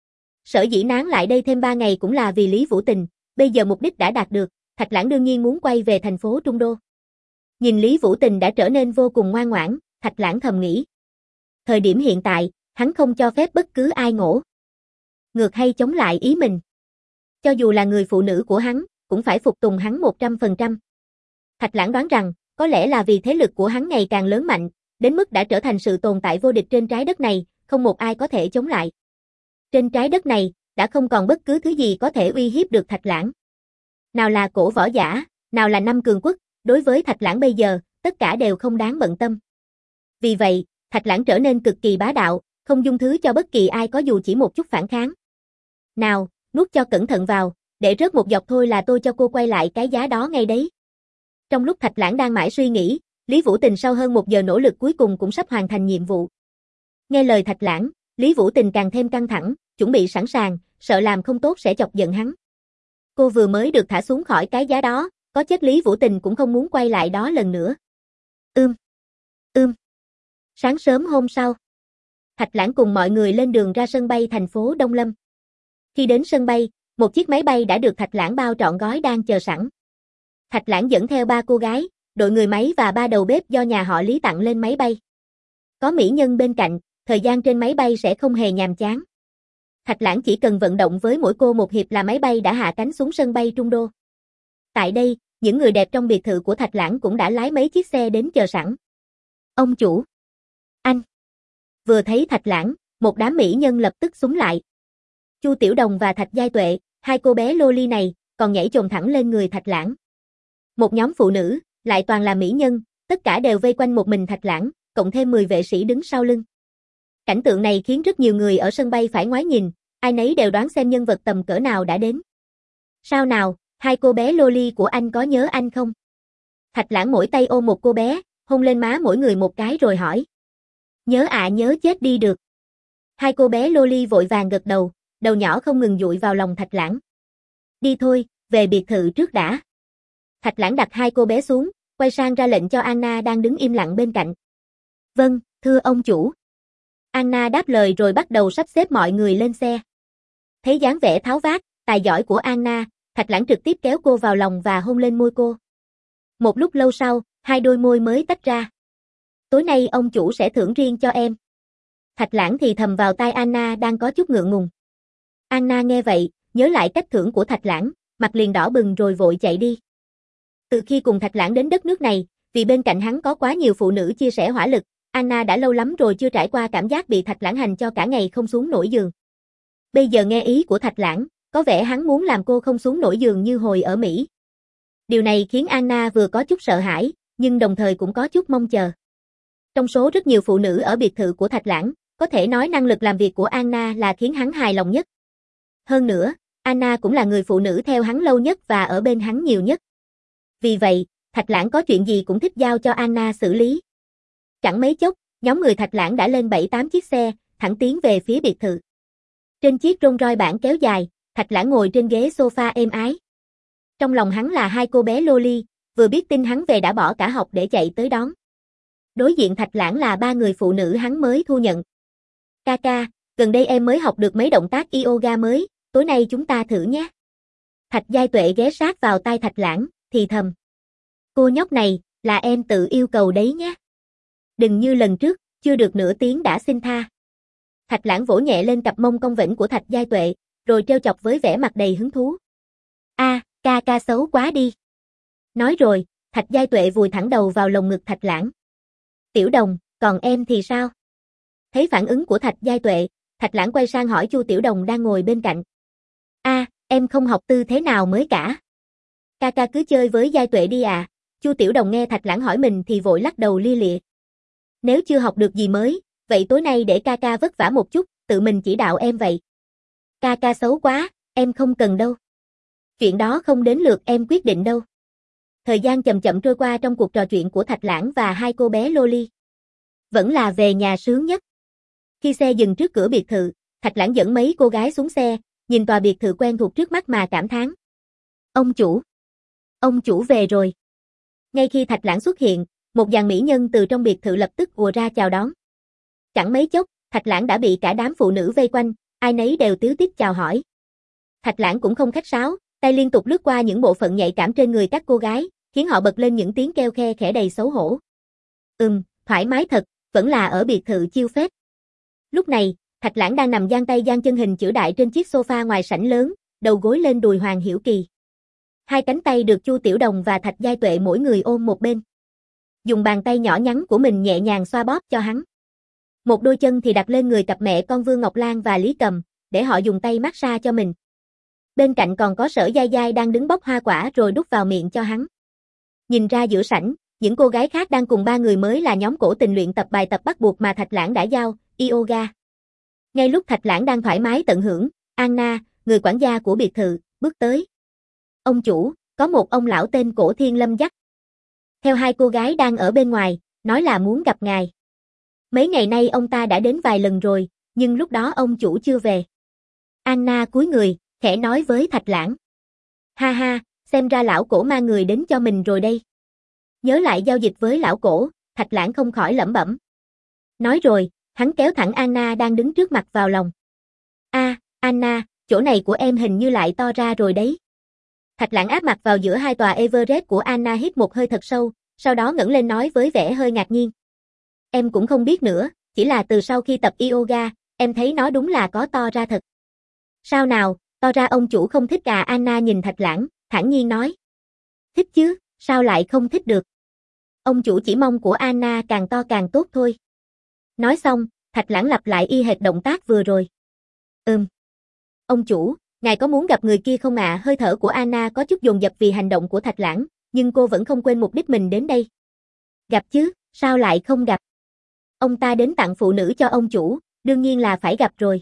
Sở dĩ nán lại đây thêm ba ngày cũng là vì Lý Vũ Tình, bây giờ mục đích đã đạt được, Thạch Lãng đương nhiên muốn quay về thành phố Trung Đô. Nhìn Lý Vũ Tình đã trở nên vô cùng ngoan ngoãn, Thạch Lãng thầm nghĩ. Thời điểm hiện tại, hắn không cho phép bất cứ ai ngỗ ngược hay chống lại ý mình. Cho dù là người phụ nữ của hắn, cũng phải phục tùng hắn một trăm phần trăm. Thạch Lãng đoán rằng, có lẽ là vì thế lực của hắn ngày càng lớn mạnh, đến mức đã trở thành sự tồn tại vô địch trên trái đất này, không một ai có thể chống lại. Trên trái đất này, đã không còn bất cứ thứ gì có thể uy hiếp được Thạch Lãng. Nào là cổ võ giả, nào là năm cường quốc, đối với Thạch Lãng bây giờ, tất cả đều không đáng bận tâm. Vì vậy, Thạch Lãng trở nên cực kỳ bá đạo, không dung thứ cho bất kỳ ai có dù chỉ một chút phản kháng. Nào, nuốt cho cẩn thận vào, để rớt một giọt thôi là tôi cho cô quay lại cái giá đó ngay đấy. Trong lúc Thạch Lãng đang mãi suy nghĩ, Lý Vũ Tình sau hơn một giờ nỗ lực cuối cùng cũng sắp hoàn thành nhiệm vụ. Nghe lời Thạch Lãng, Lý Vũ Tình càng thêm căng thẳng, chuẩn bị sẵn sàng, sợ làm không tốt sẽ chọc giận hắn. Cô vừa mới được thả xuống khỏi cái giá đó, có chết Lý Vũ Tình cũng không muốn quay lại đó lần nữa. Ưm, ưm. Sáng sớm hôm sau, Thạch Lãng cùng mọi người lên đường ra sân bay thành phố Đông Lâm. Khi đến sân bay, một chiếc máy bay đã được Thạch Lãng bao trọn gói đang chờ sẵn. Thạch Lãng dẫn theo ba cô gái, đội người máy và ba đầu bếp do nhà họ Lý tặng lên máy bay. Có mỹ nhân bên cạnh, thời gian trên máy bay sẽ không hề nhàm chán. Thạch Lãng chỉ cần vận động với mỗi cô một hiệp là máy bay đã hạ cánh xuống sân bay Trung Đô. Tại đây, những người đẹp trong biệt thự của Thạch Lãng cũng đã lái mấy chiếc xe đến chờ sẵn. Ông chủ! Anh! Vừa thấy Thạch Lãng, một đám mỹ nhân lập tức xúm lại. Chu Tiểu Đồng và Thạch Giai Tuệ, hai cô bé loli này, còn nhảy chồm thẳng lên người Thạch Lãng. Một nhóm phụ nữ, lại toàn là mỹ nhân, tất cả đều vây quanh một mình Thạch Lãng, cộng thêm mười vệ sĩ đứng sau lưng. Cảnh tượng này khiến rất nhiều người ở sân bay phải ngoái nhìn, ai nấy đều đoán xem nhân vật tầm cỡ nào đã đến. Sao nào, hai cô bé loli của anh có nhớ anh không? Thạch Lãng mỗi tay ôm một cô bé, hôn lên má mỗi người một cái rồi hỏi. Nhớ ạ, à, nhớ chết đi được. Hai cô bé loli vội vàng gật đầu, đầu nhỏ không ngừng dụi vào lòng Thạch Lãng. Đi thôi, về biệt thự trước đã. Thạch Lãng đặt hai cô bé xuống, quay sang ra lệnh cho Anna đang đứng im lặng bên cạnh. Vâng, thưa ông chủ. Anna đáp lời rồi bắt đầu sắp xếp mọi người lên xe. Thấy dáng vẻ tháo vát, tài giỏi của Anna, Thạch Lãng trực tiếp kéo cô vào lòng và hôn lên môi cô. Một lúc lâu sau, hai đôi môi mới tách ra. Tối nay ông chủ sẽ thưởng riêng cho em. Thạch Lãng thì thầm vào tai Anna đang có chút ngượng ngùng. Anna nghe vậy, nhớ lại cách thưởng của Thạch Lãng, mặt liền đỏ bừng rồi vội chạy đi. Từ khi cùng Thạch Lãng đến đất nước này, vì bên cạnh hắn có quá nhiều phụ nữ chia sẻ hỏa lực, Anna đã lâu lắm rồi chưa trải qua cảm giác bị Thạch Lãng hành cho cả ngày không xuống nổi giường. Bây giờ nghe ý của Thạch Lãng, có vẻ hắn muốn làm cô không xuống nổi giường như hồi ở Mỹ. Điều này khiến Anna vừa có chút sợ hãi, nhưng đồng thời cũng có chút mong chờ. Trong số rất nhiều phụ nữ ở biệt thự của Thạch Lãng, có thể nói năng lực làm việc của Anna là khiến hắn hài lòng nhất. Hơn nữa, Anna cũng là người phụ nữ theo hắn lâu nhất và ở bên hắn nhiều nhất. Vì vậy, Thạch Lãng có chuyện gì cũng thích giao cho Anna xử lý. Chẳng mấy chốc, nhóm người Thạch Lãng đã lên bảy tám chiếc xe, thẳng tiến về phía biệt thự. Trên chiếc Rolls Royce bản kéo dài, Thạch Lãng ngồi trên ghế sofa êm ái. Trong lòng hắn là hai cô bé Loli, vừa biết tin hắn về đã bỏ cả học để chạy tới đón. Đối diện Thạch Lãng là ba người phụ nữ hắn mới thu nhận. Kaka, gần đây em mới học được mấy động tác yoga mới, tối nay chúng ta thử nhé. Thạch Giai Tuệ ghé sát vào tai Thạch Lãng, thì thầm. Cô nhóc này, là em tự yêu cầu đấy nhé. Đừng như lần trước, chưa được nửa tiếng đã xin tha. Thạch Lãng vỗ nhẹ lên cặp mông cong vĩnh của Thạch Giai Tuệ, rồi trêu chọc với vẻ mặt đầy hứng thú. A, ca ca xấu quá đi. Nói rồi, Thạch Giai Tuệ vùi thẳng đầu vào lồng ngực Thạch Lãng. Tiểu Đồng, còn em thì sao? Thấy phản ứng của Thạch Giai Tuệ, Thạch Lãng quay sang hỏi Chu Tiểu Đồng đang ngồi bên cạnh. A, em không học tư thế nào mới cả. Ca ca cứ chơi với Giai Tuệ đi à. Chu Tiểu Đồng nghe Thạch Lãng hỏi mình thì vội lắc đầu lia lịa. Nếu chưa học được gì mới, vậy tối nay để ca ca vất vả một chút, tự mình chỉ đạo em vậy. Ca ca xấu quá, em không cần đâu. Chuyện đó không đến lượt em quyết định đâu. Thời gian chậm chậm trôi qua trong cuộc trò chuyện của Thạch Lãng và hai cô bé Loli. Vẫn là về nhà sướng nhất. Khi xe dừng trước cửa biệt thự, Thạch Lãng dẫn mấy cô gái xuống xe, nhìn tòa biệt thự quen thuộc trước mắt mà cảm thán. Ông chủ! Ông chủ về rồi. Ngay khi Thạch Lãng xuất hiện, một dàn mỹ nhân từ trong biệt thự lập tức ùa ra chào đón. Chẳng mấy chốc, Thạch Lãng đã bị cả đám phụ nữ vây quanh, ai nấy đều tíu tít chào hỏi. Thạch Lãng cũng không khách sáo, tay liên tục lướt qua những bộ phận nhạy cảm trên người các cô gái, khiến họ bật lên những tiếng kêu khe khẽ đầy xấu hổ. Ừm, thoải mái thật, vẫn là ở biệt thự chiêu phết. Lúc này, Thạch Lãng đang nằm giang tay giang chân hình chữ đại trên chiếc sofa ngoài sảnh lớn, đầu gối lên đùi Hoàng Hiểu Kỳ. Hai cánh tay được Chu Tiểu Đồng và Thạch Giai Tuệ mỗi người ôm một bên. Dùng bàn tay nhỏ nhắn của mình nhẹ nhàng xoa bóp cho hắn. Một đôi chân thì đặt lên người cặp mẹ con Vương Ngọc Lan và Lý Cầm, để họ dùng tay massage cho mình. Bên cạnh còn có Sở Giai Giai đang đứng bóc hoa quả rồi đút vào miệng cho hắn. Nhìn ra giữa sảnh, những cô gái khác đang cùng ba người mới là nhóm cổ tình luyện tập bài tập bắt buộc mà Thạch Lãng đã giao, yoga. Ngay lúc Thạch Lãng đang thoải mái tận hưởng, Anna, người quản gia của biệt thự, bước tới. Ông chủ, có một ông lão tên Cổ Thiên Lâm dắt theo hai cô gái đang ở bên ngoài, nói là muốn gặp ngài. Mấy ngày nay ông ta đã đến vài lần rồi, nhưng lúc đó ông chủ chưa về. Anna cúi người, khẽ nói với Thạch Lãng. Ha ha, xem ra lão Cổ mang người đến cho mình rồi đây. Nhớ lại giao dịch với lão Cổ, Thạch Lãng không khỏi lẩm bẩm. Nói rồi, hắn kéo thẳng Anna đang đứng trước mặt vào lòng. A, à, Anna, chỗ này của em hình như lại to ra rồi đấy. Thạch Lãng áp mặt vào giữa hai tòa Everest của Anna, hít một hơi thật sâu, sau đó ngẩng lên nói với vẻ hơi ngạc nhiên. Em cũng không biết nữa, chỉ là từ sau khi tập yoga, em thấy nó đúng là có to ra thật. Sao nào, to ra ông chủ không thích à? Anna nhìn Thạch Lãng, thản nhiên nói. Thích chứ, sao lại không thích được. Ông chủ chỉ mong của Anna càng to càng tốt thôi. Nói xong, Thạch Lãng lặp lại y hệt động tác vừa rồi. Ừm. Ông chủ, ngài có muốn gặp người kia không ạ? À? Hơi thở của Anna có chút dồn dập vì hành động của Thạch Lãng, nhưng cô vẫn không quên mục đích mình đến đây. Gặp chứ, sao lại không gặp? Ông ta đến tặng phụ nữ cho ông chủ, đương nhiên là phải gặp rồi.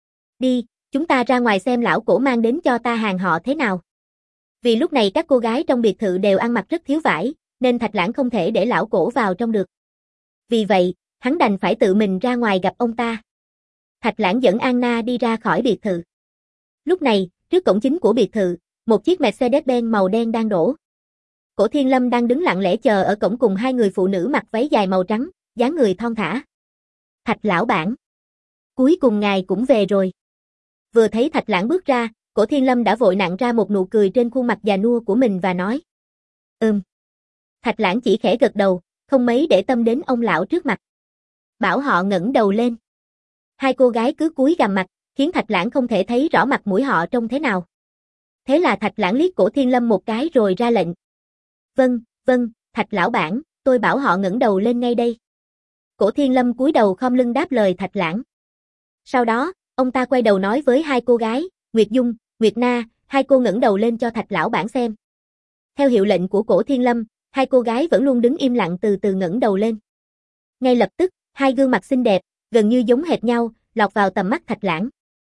Đi, chúng ta ra ngoài xem lão Cổ mang đến cho ta hàng họ thế nào. Vì lúc này các cô gái trong biệt thự đều ăn mặc rất thiếu vải, nên Thạch Lãng không thể để lão Cổ vào trong được. Vì vậy, hắn đành phải tự mình ra ngoài gặp ông ta. Thạch Lãng dẫn Anna đi ra khỏi biệt thự. Lúc này, trước cổng chính của biệt thự, một chiếc Mercedes-Benz màu đen đang đổ. Cổ Thiên Lâm đang đứng lặng lẽ chờ ở cổng cùng hai người phụ nữ mặc váy dài màu trắng, dáng người thon thả. Thạch lão bản. Cuối cùng ngài cũng về rồi. Vừa thấy Thạch Lãng bước ra, Cổ Thiên Lâm đã vội nặn ra một nụ cười trên khuôn mặt già nua của mình và nói. Ừm. Thạch Lãng chỉ khẽ gật đầu, không mấy để tâm đến ông lão trước mặt. Bảo họ ngẩng đầu lên. Hai cô gái cứ cúi gằm mặt, khiến Thạch Lãng không thể thấy rõ mặt mũi họ trông thế nào. Thế là Thạch Lãng liếc Cổ Thiên Lâm một cái rồi ra lệnh. Vâng, vâng, Thạch lão bản, tôi bảo họ ngẩng đầu lên ngay đây. Cổ Thiên Lâm cúi đầu khom lưng đáp lời Thạch Lãng. Sau đó, ông ta quay đầu nói với hai cô gái, Nguyệt Dung, Nguyệt Na, hai cô ngẩng đầu lên cho Thạch lão bản xem. Theo hiệu lệnh của Cổ Thiên Lâm, hai cô gái vẫn luôn đứng im lặng từ từ ngẩng đầu lên. Ngay lập tức, hai gương mặt xinh đẹp, gần như giống hệt nhau, lọt vào tầm mắt Thạch Lãng.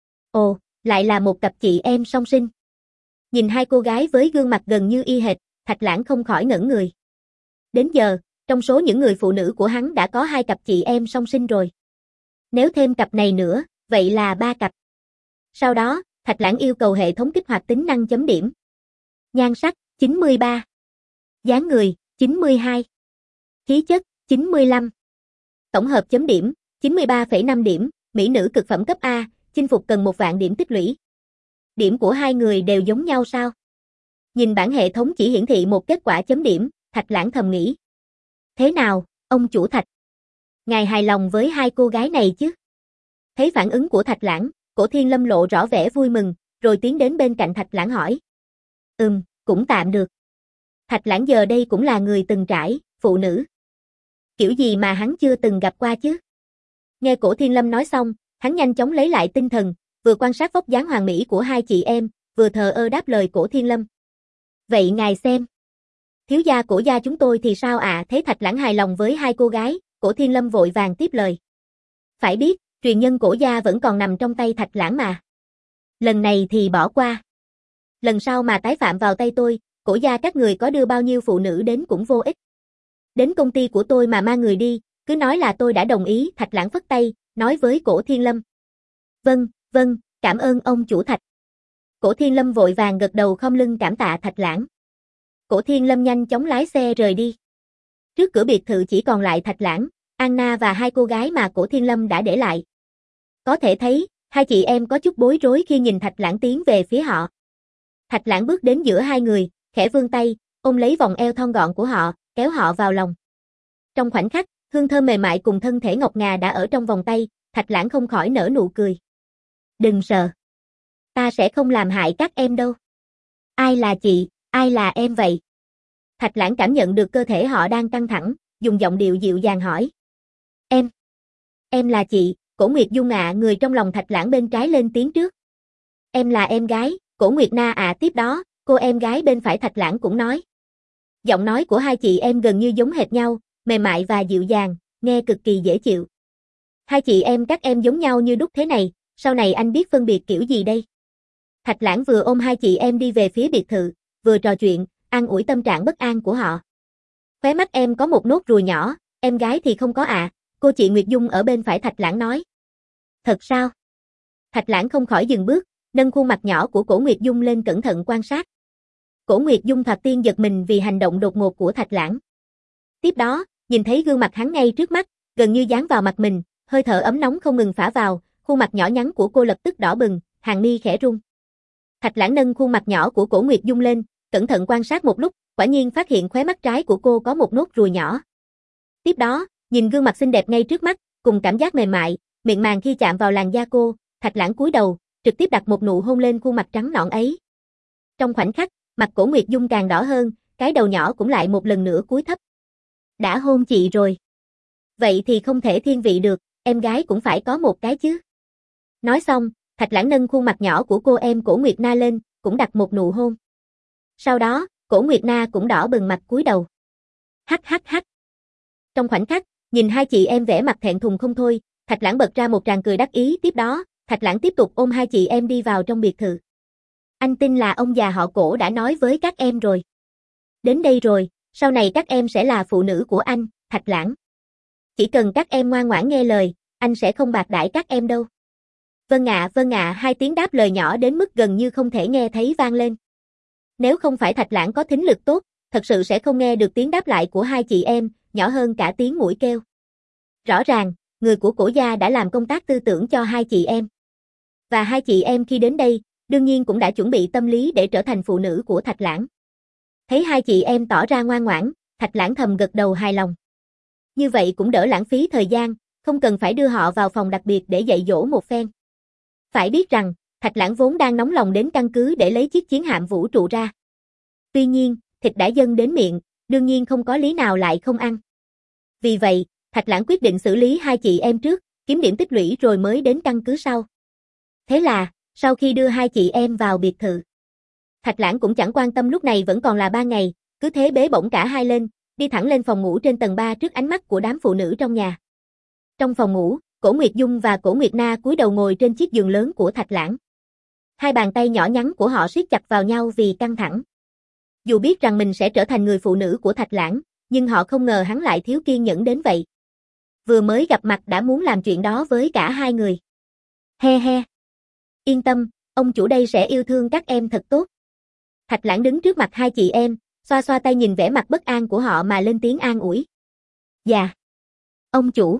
Ồ, lại là một cặp chị em song sinh. Nhìn hai cô gái với gương mặt gần như y hệt, Thạch Lãng không khỏi ngẩn người. Đến giờ, trong số những người phụ nữ của hắn đã có hai cặp chị em song sinh rồi. Nếu thêm cặp này nữa, vậy là ba cặp. Sau đó, Thạch Lãng yêu cầu hệ thống kích hoạt tính năng chấm điểm. Nhan sắc, chín mươi ba. Dáng người, chín mươi hai. Khí chất, chín mươi lăm. Tổng hợp chấm điểm, chín mươi ba phẩy năm điểm, mỹ nữ cực phẩm cấp A, chinh phục cần một vạn điểm tích lũy. Điểm của hai người đều giống nhau sao? Nhìn bảng hệ thống chỉ hiển thị một kết quả chấm điểm, Thạch Lãng thầm nghĩ. Thế nào, ông chủ Thạch? Ngài hài lòng với hai cô gái này chứ? Thấy phản ứng của Thạch Lãng, Cổ Thiên Lâm lộ rõ vẻ vui mừng, rồi tiến đến bên cạnh Thạch Lãng hỏi. Ừm, cũng tạm được. Thạch Lãng giờ đây cũng là người từng trải, phụ nữ. Kiểu gì mà hắn chưa từng gặp qua chứ? Nghe Cổ Thiên Lâm nói xong, hắn nhanh chóng lấy lại tinh thần, vừa quan sát vóc dáng hoàn mỹ của hai chị em, vừa thờ ơ đáp lời Cổ Thiên Lâm. Vậy ngài xem. Thiếu gia Cổ gia chúng tôi thì sao ạ? À? Thấy Thạch Lãng hài lòng với hai cô gái, Cổ Thiên Lâm vội vàng tiếp lời. Phải biết, truyền nhân Cổ gia vẫn còn nằm trong tay Thạch Lãng mà. Lần này thì bỏ qua. Lần sau mà tái phạm vào tay tôi, Cổ gia các người có đưa bao nhiêu phụ nữ đến cũng vô ích. Đến công ty của tôi mà mang người đi, cứ nói là tôi đã đồng ý. Thạch Lãng phất tay, nói với Cổ Thiên Lâm. Vâng, vâng, cảm ơn ông chủ Thạch. Cổ Thiên Lâm vội vàng gật đầu khom lưng cảm tạ Thạch Lãng. Cổ Thiên Lâm nhanh chóng lái xe rời đi. Trước cửa biệt thự chỉ còn lại Thạch Lãng, Anna và hai cô gái mà Cổ Thiên Lâm đã để lại. Có thể thấy, hai chị em có chút bối rối khi nhìn Thạch Lãng tiến về phía họ. Thạch Lãng bước đến giữa hai người, khẽ vươn tay, ôm lấy vòng eo thon gọn của họ, kéo họ vào lòng. Trong khoảnh khắc, hương thơm mềm mại cùng thân thể ngọc ngà đã ở trong vòng tay, Thạch Lãng không khỏi nở nụ cười. Đừng sợ. Ta sẽ không làm hại các em đâu. Ai là chị, ai là em vậy? Thạch Lãng cảm nhận được cơ thể họ đang căng thẳng, dùng giọng điệu dịu dàng hỏi. Em. Em là chị, Cổ Nguyệt Dung ạ. À. Người trong lòng Thạch Lãng bên trái lên tiếng trước. Em là em gái, Cổ Nguyệt Na ạ. À. Tiếp đó, cô em gái bên phải Thạch Lãng cũng nói. Giọng nói của hai chị em gần như giống hệt nhau, mềm mại và dịu dàng, nghe cực kỳ dễ chịu. Hai chị em các em giống nhau như đúc thế này, sau này anh biết phân biệt kiểu gì đây? Thạch Lãng vừa ôm hai chị em đi về phía biệt thự, vừa trò chuyện, an ủi tâm trạng bất an của họ. Khóe mắt em có một nốt ruồi nhỏ, em gái thì không có ạ, à. Cô chị Nguyệt Dung ở bên phải Thạch Lãng nói. Thật sao? Thạch Lãng không khỏi dừng bước, nâng khuôn mặt nhỏ của Cổ Nguyệt Dung lên cẩn thận quan sát. Cổ Nguyệt Dung thoạt tiên giật mình vì hành động đột ngột của Thạch Lãng. Tiếp đó, nhìn thấy gương mặt hắn ngay trước mắt, gần như dán vào mặt mình, hơi thở ấm nóng không ngừng phả vào, khuôn mặt nhỏ nhắn của cô lập tức đỏ bừng, hàng mi khẽ rung. Thạch Lãng nâng khuôn mặt nhỏ của Cổ Nguyệt Dung lên, cẩn thận quan sát một lúc, quả nhiên phát hiện khóe mắt trái của cô có một nốt ruồi nhỏ. Tiếp đó, nhìn gương mặt xinh đẹp ngay trước mắt, cùng cảm giác mềm mại, mịn màng khi chạm vào làn da cô, Thạch Lãng cúi đầu, trực tiếp đặt một nụ hôn lên khuôn mặt trắng nõn ấy. Trong khoảnh khắc, mặt Cổ Nguyệt Dung càng đỏ hơn, cái đầu nhỏ cũng lại một lần nữa cúi thấp. Đã hôn chị rồi. Vậy thì không thể thiên vị được, em gái cũng phải có một cái chứ. Nói xong, Thạch Lãng nâng khuôn mặt nhỏ của cô em Cổ Nguyệt Na lên, cũng đặt một nụ hôn. Sau đó, Cổ Nguyệt Na cũng đỏ bừng mặt cúi đầu. Hắc hắc hắc. Trong khoảnh khắc, nhìn hai chị em vẻ mặt thẹn thùng không thôi, Thạch Lãng bật ra một tràng cười đắc ý. Tiếp đó, Thạch Lãng tiếp tục ôm hai chị em đi vào trong biệt thự. Anh tin là ông già họ Cổ đã nói với các em rồi. Đến đây rồi, sau này các em sẽ là phụ nữ của anh, Thạch Lãng. Chỉ cần các em ngoan ngoãn nghe lời, anh sẽ không bạc đãi các em đâu. Vâng ạ, vâng ạ, hai tiếng đáp lời nhỏ đến mức gần như không thể nghe thấy vang lên. Nếu không phải Thạch Lãng có thính lực tốt, thật sự sẽ không nghe được tiếng đáp lại của hai chị em, nhỏ hơn cả tiếng mũi kêu. Rõ ràng, người của Cổ gia đã làm công tác tư tưởng cho hai chị em. Và hai chị em khi đến đây, đương nhiên cũng đã chuẩn bị tâm lý để trở thành phụ nữ của Thạch Lãng. Thấy hai chị em tỏ ra ngoan ngoãn, Thạch Lãng thầm gật đầu hài lòng. Như vậy cũng đỡ lãng phí thời gian, không cần phải đưa họ vào phòng đặc biệt để dạy dỗ một phen. Phải biết rằng, Thạch Lãng vốn đang nóng lòng đến căn cứ để lấy chiếc chiến hạm vũ trụ ra. Tuy nhiên, thịt đã dâng đến miệng, đương nhiên không có lý nào lại không ăn. Vì vậy, Thạch Lãng quyết định xử lý hai chị em trước, kiếm điểm tích lũy rồi mới đến căn cứ sau. Thế là, sau khi đưa hai chị em vào biệt thự, Thạch Lãng cũng chẳng quan tâm lúc này vẫn còn là ba ngày, cứ thế bế bổng cả hai lên, đi thẳng lên phòng ngủ trên tầng ba trước ánh mắt của đám phụ nữ trong nhà. Trong phòng ngủ, Cổ Nguyệt Dung và Cổ Nguyệt Na cúi đầu ngồi trên chiếc giường lớn của Thạch Lãng. Hai bàn tay nhỏ nhắn của họ siết chặt vào nhau vì căng thẳng. Dù biết rằng mình sẽ trở thành người phụ nữ của Thạch Lãng, nhưng họ không ngờ hắn lại thiếu kiên nhẫn đến vậy. Vừa mới gặp mặt đã muốn làm chuyện đó với cả hai người. He he. Yên tâm, ông chủ đây sẽ yêu thương các em thật tốt. Thạch Lãng đứng trước mặt hai chị em, xoa xoa tay nhìn vẻ mặt bất an của họ mà lên tiếng an ủi. Dạ. Ông chủ.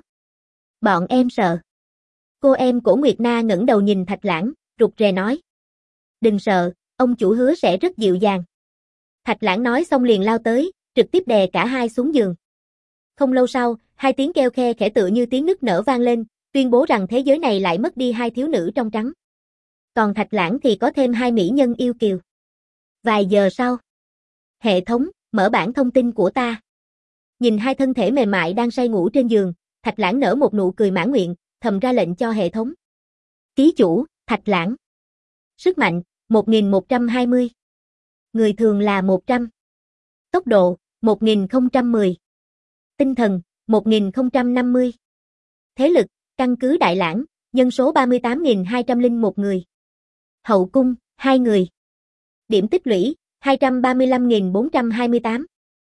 Bọn em sợ. Cô em Cổ Nguyệt Na ngẩng đầu nhìn Thạch Lãng, rụt rè nói. Đừng sợ, ông chủ hứa sẽ rất dịu dàng. Thạch Lãng nói xong liền lao tới, trực tiếp đè cả hai xuống giường. Không lâu sau, hai tiếng kêu khe khẽ tựa như tiếng nức nở vang lên, tuyên bố rằng thế giới này lại mất đi hai thiếu nữ trong trắng. Còn Thạch Lãng thì có thêm hai mỹ nhân yêu kiều. Vài giờ sau, hệ thống, mở bảng thông tin của ta. Nhìn hai thân thể mềm mại đang say ngủ trên giường, Thạch Lãng nở một nụ cười mãn nguyện, thầm ra lệnh cho hệ thống. Ký chủ, Thạch Lãng. Sức mạnh, một nghìn một trăm hai mươi. Người thường là một trăm. Tốc độ, một nghìn không trăm mười. Tinh thần, một nghìn không trăm năm mươi. Thế lực, căn cứ Đại Lãng, nhân số ba mươi tám nghìn hai trăm lẻ một người. Hậu cung, hai người. Điểm tích lũy, hai trăm ba mươi lăm nghìn bốn trăm hai mươi tám.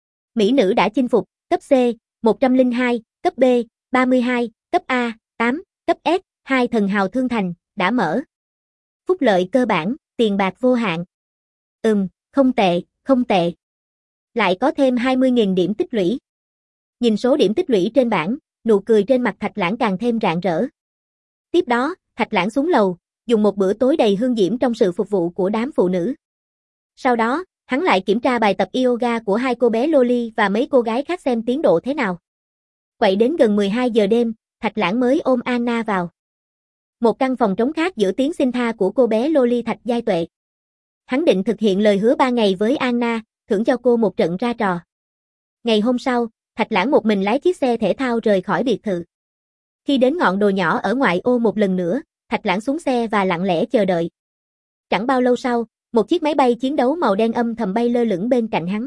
Mỹ nữ đã chinh phục, cấp C, một trăm lẻ hai, cấp B, ba mươi hai, cấp A, tám, cấp S, hai thần hào thương thành, đã mở. Phúc lợi cơ bản, tiền bạc vô hạn. Ừm, không tệ, không tệ. Lại có thêm hai mươi nghìn điểm tích lũy. Nhìn số điểm tích lũy trên bảng, nụ cười trên mặt Thạch Lãng càng thêm rạng rỡ. Tiếp đó, Thạch Lãng xuống lầu, dùng một bữa tối đầy hương diễm trong sự phục vụ của đám phụ nữ. Sau đó, hắn lại kiểm tra bài tập yoga của hai cô bé Loli và mấy cô gái khác xem tiến độ thế nào. Quậy đến gần mười hai giờ đêm, Thạch Lãng mới ôm Anna vào. Một căn phòng trống khác giữa tiếng xin tha của cô bé Loli Thạch Giai Tuệ. Hắn định thực hiện lời hứa ba ngày với Anna, thưởng cho cô một trận ra trò. Ngày hôm sau, Thạch Lãng một mình lái chiếc xe thể thao rời khỏi biệt thự. Khi đến ngọn đồi nhỏ ở ngoại ô một lần nữa, Thạch Lãng xuống xe và lặng lẽ chờ đợi. Chẳng bao lâu sau, một chiếc máy bay chiến đấu màu đen âm thầm bay lơ lửng bên cạnh hắn.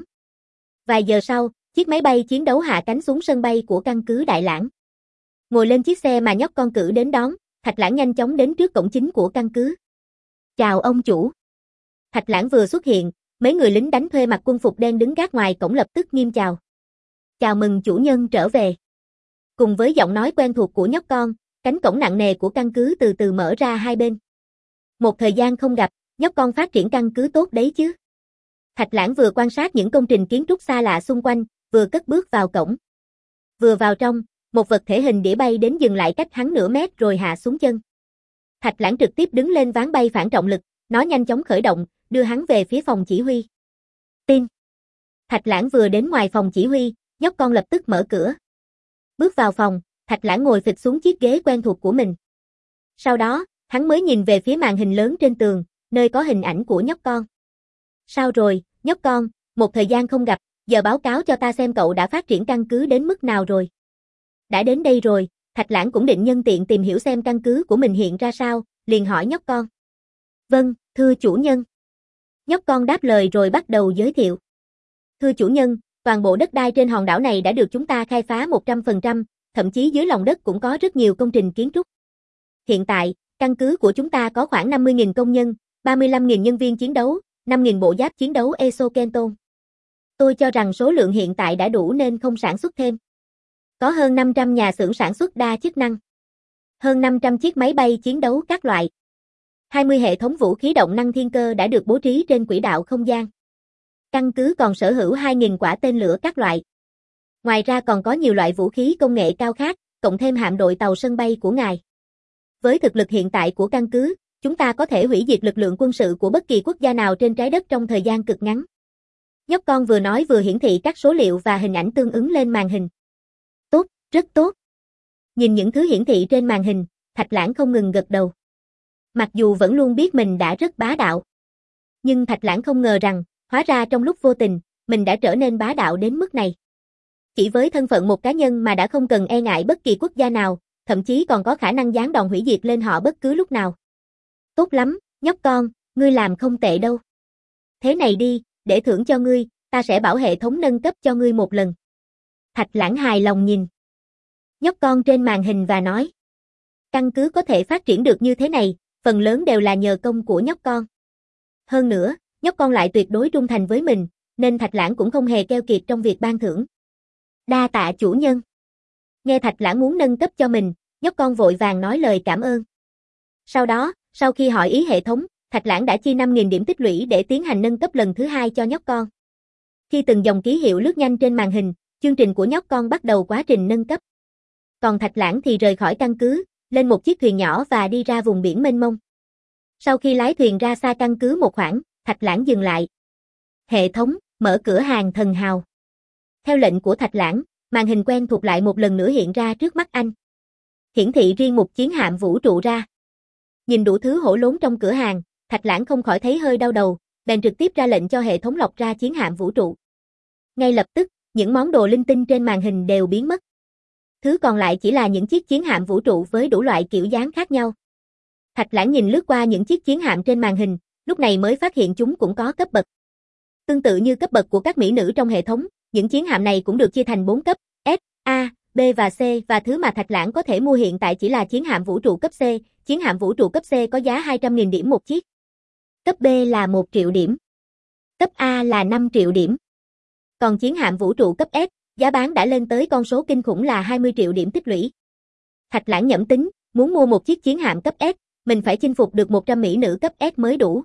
Vài giờ sau, chiếc máy bay chiến đấu hạ cánh xuống sân bay của căn cứ Đại Lãng. Ngồi lên chiếc xe mà nhóc con cử đến đón, Thạch Lãng nhanh chóng đến trước cổng chính của căn cứ. Chào ông chủ. Thạch Lãng vừa xuất hiện, mấy người lính đánh thuê mặc quân phục đen đứng gác ngoài cổng lập tức nghiêm chào. Chào mừng chủ nhân trở về. Cùng với giọng nói quen thuộc của nhóc con, cánh cổng nặng nề của căn cứ từ từ mở ra hai bên. Một thời gian không gặp, nhóc con phát triển căn cứ tốt đấy chứ. Thạch Lãng vừa quan sát những công trình kiến trúc xa lạ xung quanh, vừa cất bước vào cổng. Vừa vào trong, một vật thể hình đĩa bay đến dừng lại cách hắn nửa mét rồi hạ xuống chân. Thạch Lãng trực tiếp đứng lên ván bay phản trọng lực, nó nhanh chóng khởi động, đưa hắn về phía phòng chỉ huy. Tin. Thạch Lãng vừa đến ngoài phòng chỉ huy, nhóc con lập tức mở cửa. Bước vào phòng, Thạch Lãng ngồi phịch xuống chiếc ghế quen thuộc của mình. Sau đó, hắn mới nhìn về phía màn hình lớn trên tường, nơi có hình ảnh của nhóc con. Sao rồi, nhóc con, một thời gian không gặp, giờ báo cáo cho ta xem cậu đã phát triển căn cứ đến mức nào rồi. Đã đến đây rồi, Thạch Lãng cũng định nhân tiện tìm hiểu xem căn cứ của mình hiện ra sao, liền hỏi nhóc con. Vâng, thưa chủ nhân. Nhóc con đáp lời rồi bắt đầu giới thiệu. Thưa chủ nhân, toàn bộ đất đai trên hòn đảo này đã được chúng ta khai phá một trăm phần trăm, thậm chí dưới lòng đất cũng có rất nhiều công trình kiến trúc. Hiện tại, căn cứ của chúng ta có khoảng năm mươi nghìn công nhân, ba mươi lăm nghìn nhân viên chiến đấu, năm nghìn bộ giáp chiến đấu exoskeleton. Tôi cho rằng số lượng hiện tại đã đủ nên không sản xuất thêm. Có hơn năm trăm nhà xưởng sản xuất đa chức năng. Hơn năm trăm chiếc máy bay chiến đấu các loại. hai mươi hệ thống vũ khí động năng thiên cơ đã được bố trí trên quỹ đạo không gian. Căn cứ còn sở hữu hai nghìn quả tên lửa các loại. Ngoài ra còn có nhiều loại vũ khí công nghệ cao khác, cộng thêm hạm đội tàu sân bay của ngài. Với thực lực hiện tại của căn cứ, chúng ta có thể hủy diệt lực lượng quân sự của bất kỳ quốc gia nào trên trái đất trong thời gian cực ngắn. Nhóc con vừa nói vừa hiển thị các số liệu và hình ảnh tương ứng lên màn hình. Tốt, rất tốt. Nhìn những thứ hiển thị trên màn hình, Thạch Lãng không ngừng gật đầu. Mặc dù vẫn luôn biết mình đã rất bá đạo. Nhưng Thạch Lãng không ngờ rằng, hóa ra trong lúc vô tình, mình đã trở nên bá đạo đến mức này. Chỉ với thân phận một cá nhân mà đã không cần e ngại bất kỳ quốc gia nào, thậm chí còn có khả năng giáng đòn hủy diệt lên họ bất cứ lúc nào. Tốt lắm, nhóc con, ngươi làm không tệ đâu. Thế này đi, để thưởng cho ngươi, ta sẽ bảo hệ thống nâng cấp cho ngươi một lần. Thạch Lãng hài lòng nhìn nhóc con trên màn hình và nói. Căn cứ có thể phát triển được như thế này, phần lớn đều là nhờ công của nhóc con. Hơn nữa, nhóc con lại tuyệt đối trung thành với mình, nên Thạch Lãng cũng không hề keo kiệt trong việc ban thưởng. Đa tạ chủ nhân. Nghe Thạch Lãng muốn nâng cấp cho mình, nhóc con vội vàng nói lời cảm ơn. Sau đó, sau khi hỏi ý hệ thống, Thạch Lãng đã chi năm nghìn điểm tích lũy để tiến hành nâng cấp lần thứ hai cho nhóc con. Khi từng dòng ký hiệu lướt nhanh trên màn hình, chương trình của nhóc con bắt đầu quá trình nâng cấp. Còn Thạch Lãng thì rời khỏi căn cứ, lên một chiếc thuyền nhỏ và đi ra vùng biển mênh mông. Sau khi lái thuyền ra xa căn cứ một khoảng, Thạch Lãng dừng lại. Hệ thống, mở cửa hàng thần hào. Theo lệnh của Thạch Lãng, màn hình quen thuộc lại một lần nữa hiện ra trước mắt anh. Hiển thị riêng một chiến hạm vũ trụ ra. Nhìn đủ thứ hổ lốn trong cửa hàng, Thạch Lãng không khỏi thấy hơi đau đầu, bèn trực tiếp ra lệnh cho hệ thống lọc ra chiến hạm vũ trụ. Ngay lập tức, những món đồ linh tinh trên màn hình đều biến mất. Thứ còn lại chỉ là những chiếc chiến hạm vũ trụ với đủ loại kiểu dáng khác nhau. Thạch Lãng nhìn lướt qua những chiếc chiến hạm trên màn hình, lúc này mới phát hiện chúng cũng có cấp bậc. Tương tự như cấp bậc của các mỹ nữ trong hệ thống, những chiến hạm này cũng được chia thành bốn cấp, S, A, B và C, và thứ mà Thạch Lãng có thể mua hiện tại chỉ là chiến hạm vũ trụ cấp C, chiến hạm vũ trụ cấp C có giá hai trăm nghìn điểm một chiếc. Cấp B là một triệu điểm. Cấp A là năm triệu điểm. Còn chiến hạm vũ trụ cấp S, giá bán đã lên tới con số kinh khủng là hai mươi triệu điểm tích lũy. Thạch Lãng nhẩm tính, muốn mua một chiếc chiến hạm cấp S, mình phải chinh phục được một trăm mỹ nữ cấp S mới đủ.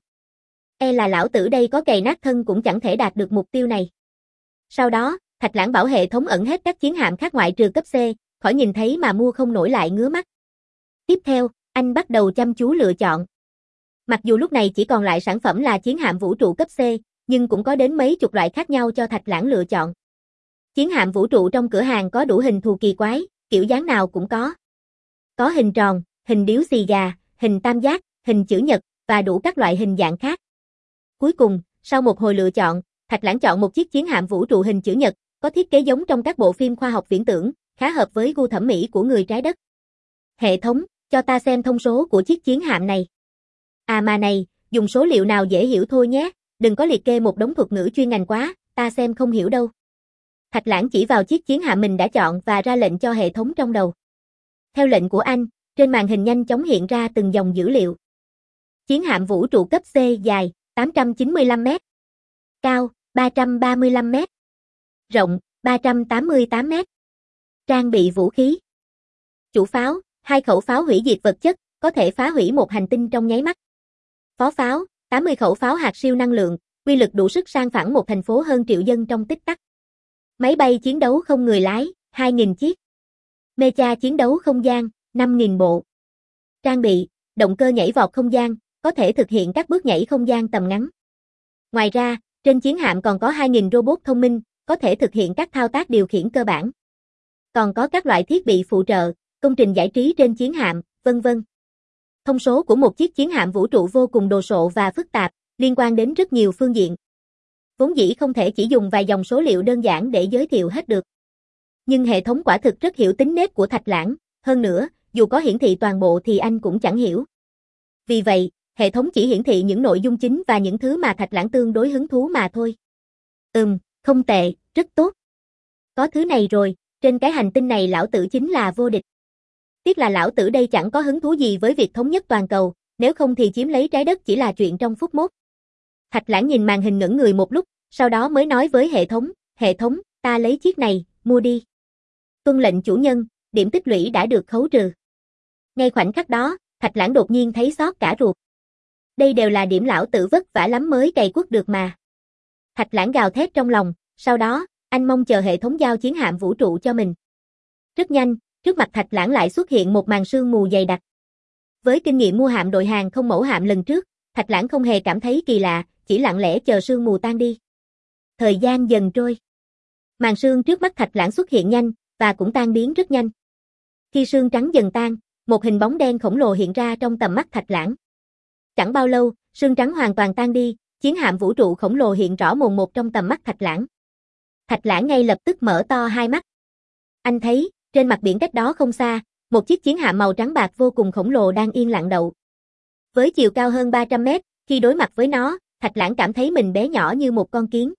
E là lão tử đây có cày nát thân cũng chẳng thể đạt được mục tiêu này. Sau đó, Thạch Lãng bảo hệ thống ẩn hết các chiến hạm khác ngoại trừ cấp C, khỏi nhìn thấy mà mua không nổi lại ngứa mắt. Tiếp theo, anh bắt đầu chăm chú lựa chọn. Mặc dù lúc này chỉ còn lại sản phẩm là chiến hạm vũ trụ cấp C, nhưng cũng có đến mấy chục loại khác nhau cho Thạch Lãng lựa chọn. Chiến hạm vũ trụ trong cửa hàng có đủ hình thù kỳ quái, kiểu dáng nào cũng có. Có hình tròn, hình điếu xì gà, hình tam giác, hình chữ nhật, và đủ các loại hình dạng khác. Cuối cùng, sau một hồi lựa chọn, Thạch Lãng chọn một chiếc chiến hạm vũ trụ hình chữ nhật, có thiết kế giống trong các bộ phim khoa học viễn tưởng, khá hợp với gu thẩm mỹ của người trái đất. Hệ thống, cho ta xem thông số của chiếc chiến hạm này. À mà này, dùng số liệu nào dễ hiểu thôi nhé, đừng có liệt kê một đống thuật ngữ chuyên ngành quá, ta xem không hiểu đâu. Thạch Lãng chỉ vào chiếc chiến hạm mình đã chọn và ra lệnh cho hệ thống trong đầu. Theo lệnh của anh, trên màn hình nhanh chóng hiện ra từng dòng dữ liệu. Chiến hạm vũ trụ cấp C dài tám trăm chín mươi lăm mét, cao ba trăm ba mươi lăm mét, rộng ba trăm tám mươi tám mét. Trang bị vũ khí. Chủ pháo, hai khẩu pháo hủy diệt vật chất, có thể phá hủy một hành tinh trong nháy mắt. Phó pháo, tám mươi khẩu pháo hạt siêu năng lượng, uy lực đủ sức san phẳng một thành phố hơn triệu dân trong tích tắc. Máy bay chiến đấu không người lái, hai nghìn chiếc. Mecha chiến đấu không gian, năm nghìn bộ. Trang bị, động cơ nhảy vọt không gian, có thể thực hiện các bước nhảy không gian tầm ngắn. Ngoài ra, trên chiến hạm còn có hai nghìn robot thông minh, có thể thực hiện các thao tác điều khiển cơ bản. Còn có các loại thiết bị phụ trợ, công trình giải trí trên chiến hạm, vân vân. Thông số của một chiếc chiến hạm vũ trụ vô cùng đồ sộ và phức tạp, liên quan đến rất nhiều phương diện. Vốn dĩ không thể chỉ dùng vài dòng số liệu đơn giản để giới thiệu hết được. Nhưng hệ thống quả thực rất hiểu tính nết của Thạch Lãng, hơn nữa, dù có hiển thị toàn bộ thì anh cũng chẳng hiểu. Vì vậy, hệ thống chỉ hiển thị những nội dung chính và những thứ mà Thạch Lãng tương đối hứng thú mà thôi. Ừm, không tệ, rất tốt. Có thứ này rồi, trên cái hành tinh này lão tử chính là vô địch. Tiếc là lão tử đây chẳng có hứng thú gì với việc thống nhất toàn cầu, nếu không thì chiếm lấy trái đất chỉ là chuyện trong phút mốt. Thạch Lãng nhìn màn hình ngẩn người một lúc, sau đó mới nói với hệ thống, hệ thống, ta lấy chiếc này, mua đi. Tuân lệnh chủ nhân, điểm tích lũy đã được khấu trừ. Ngay khoảnh khắc đó, Thạch Lãng đột nhiên thấy xót cả ruột. Đây đều là điểm lão tử vất vả lắm mới cày quất được mà. Thạch Lãng gào thét trong lòng, sau đó, anh mong chờ hệ thống giao chiến hạm vũ trụ cho mình. Rất nhanh, trước mặt Thạch Lãng lại xuất hiện một màn sương mù dày đặc. Với kinh nghiệm mua hạm đội hàng không mẫu hạm lần trước, Thạch Lãng không hề cảm thấy kỳ lạ, chỉ lặng lẽ chờ sương mù tan đi. Thời gian dần trôi. Màn sương trước mắt Thạch Lãng xuất hiện nhanh, và cũng tan biến rất nhanh. Khi sương trắng dần tan, một hình bóng đen khổng lồ hiện ra trong tầm mắt Thạch Lãng. Chẳng bao lâu, sương trắng hoàn toàn tan đi, chiến hạm vũ trụ khổng lồ hiện rõ mồn một trong tầm mắt Thạch Lãng. Thạch Lãng ngay lập tức mở to hai mắt. Anh thấy, trên mặt biển cách đó không xa, một chiếc chiến hạm màu trắng bạc vô cùng khổng lồ đang yên lặng đậu. Với chiều cao hơn ba trăm mét, khi đối mặt với nó, Thạch Lãng cảm thấy mình bé nhỏ như một con kiến.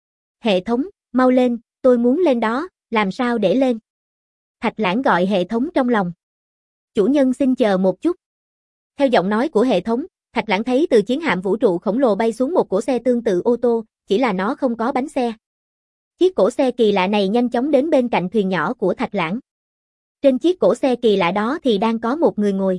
Hệ thống, mau lên, tôi muốn lên đó, làm sao để lên? Thạch Lãng gọi hệ thống trong lòng. Chủ nhân xin chờ một chút. Theo giọng nói của hệ thống, Thạch Lãng thấy từ chiến hạm vũ trụ khổng lồ bay xuống một cỗ xe tương tự ô tô, chỉ là nó không có bánh xe. Chiếc cỗ xe kỳ lạ này nhanh chóng đến bên cạnh thuyền nhỏ của Thạch Lãng. Trên chiếc cỗ xe kỳ lạ đó thì đang có một người ngồi.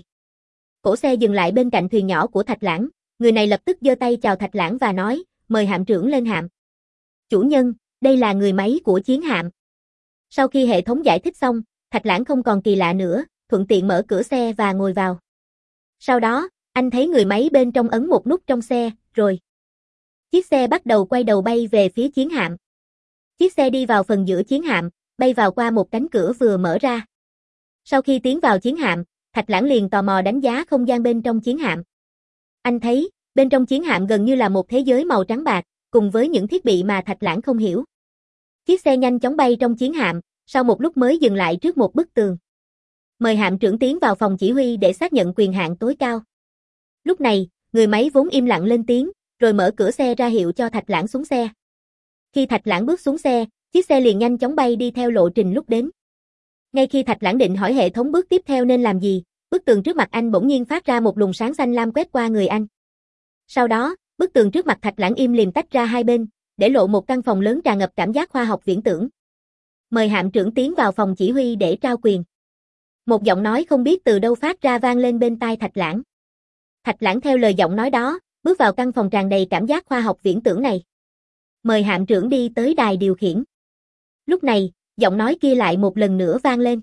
Cỗ xe dừng lại bên cạnh thuyền nhỏ của Thạch Lãng, người này lập tức giơ tay chào Thạch Lãng và nói, mời hạm trưởng lên hạm. Chủ nhân, đây là người máy của chiến hạm. Sau khi hệ thống giải thích xong, Thạch Lãng không còn kỳ lạ nữa, thuận tiện mở cửa xe và ngồi vào. Sau đó, anh thấy người máy bên trong ấn một nút trong xe, rồi chiếc xe bắt đầu quay đầu bay về phía chiến hạm. Chiếc xe đi vào phần giữa chiến hạm, bay vào qua một cánh cửa vừa mở ra. Sau khi tiến vào chiến hạm, Thạch Lãng liền tò mò đánh giá không gian bên trong chiến hạm. Anh thấy, bên trong chiến hạm gần như là một thế giới màu trắng bạc, cùng với những thiết bị mà Thạch Lãng không hiểu. Chiếc xe nhanh chóng bay trong chiến hạm, sau một lúc mới dừng lại trước một bức tường. Mời hạm trưởng tiến vào phòng chỉ huy để xác nhận quyền hạn tối cao. Lúc này, người máy vốn im lặng lên tiếng, rồi mở cửa xe ra hiệu cho Thạch Lãng xuống xe. Khi Thạch Lãng bước xuống xe, chiếc xe liền nhanh chóng bay đi theo lộ trình lúc đến. Ngay khi Thạch Lãng định hỏi hệ thống bước tiếp theo nên làm gì, bức tường trước mặt anh bỗng nhiên phát ra một luồng sáng xanh lam quét qua người anh. Sau đó, bức tường trước mặt Thạch Lãng im lìm tách ra hai bên, để lộ một căn phòng lớn tràn ngập cảm giác khoa học viễn tưởng. Mời hạm trưởng tiến vào phòng chỉ huy để trao quyền. Một giọng nói không biết từ đâu phát ra vang lên bên tai Thạch Lãng. Thạch Lãng theo lời giọng nói đó, bước vào căn phòng tràn đầy cảm giác khoa học viễn tưởng này. Mời hạm trưởng đi tới đài điều khiển. Lúc này, giọng nói kia lại một lần nữa vang lên.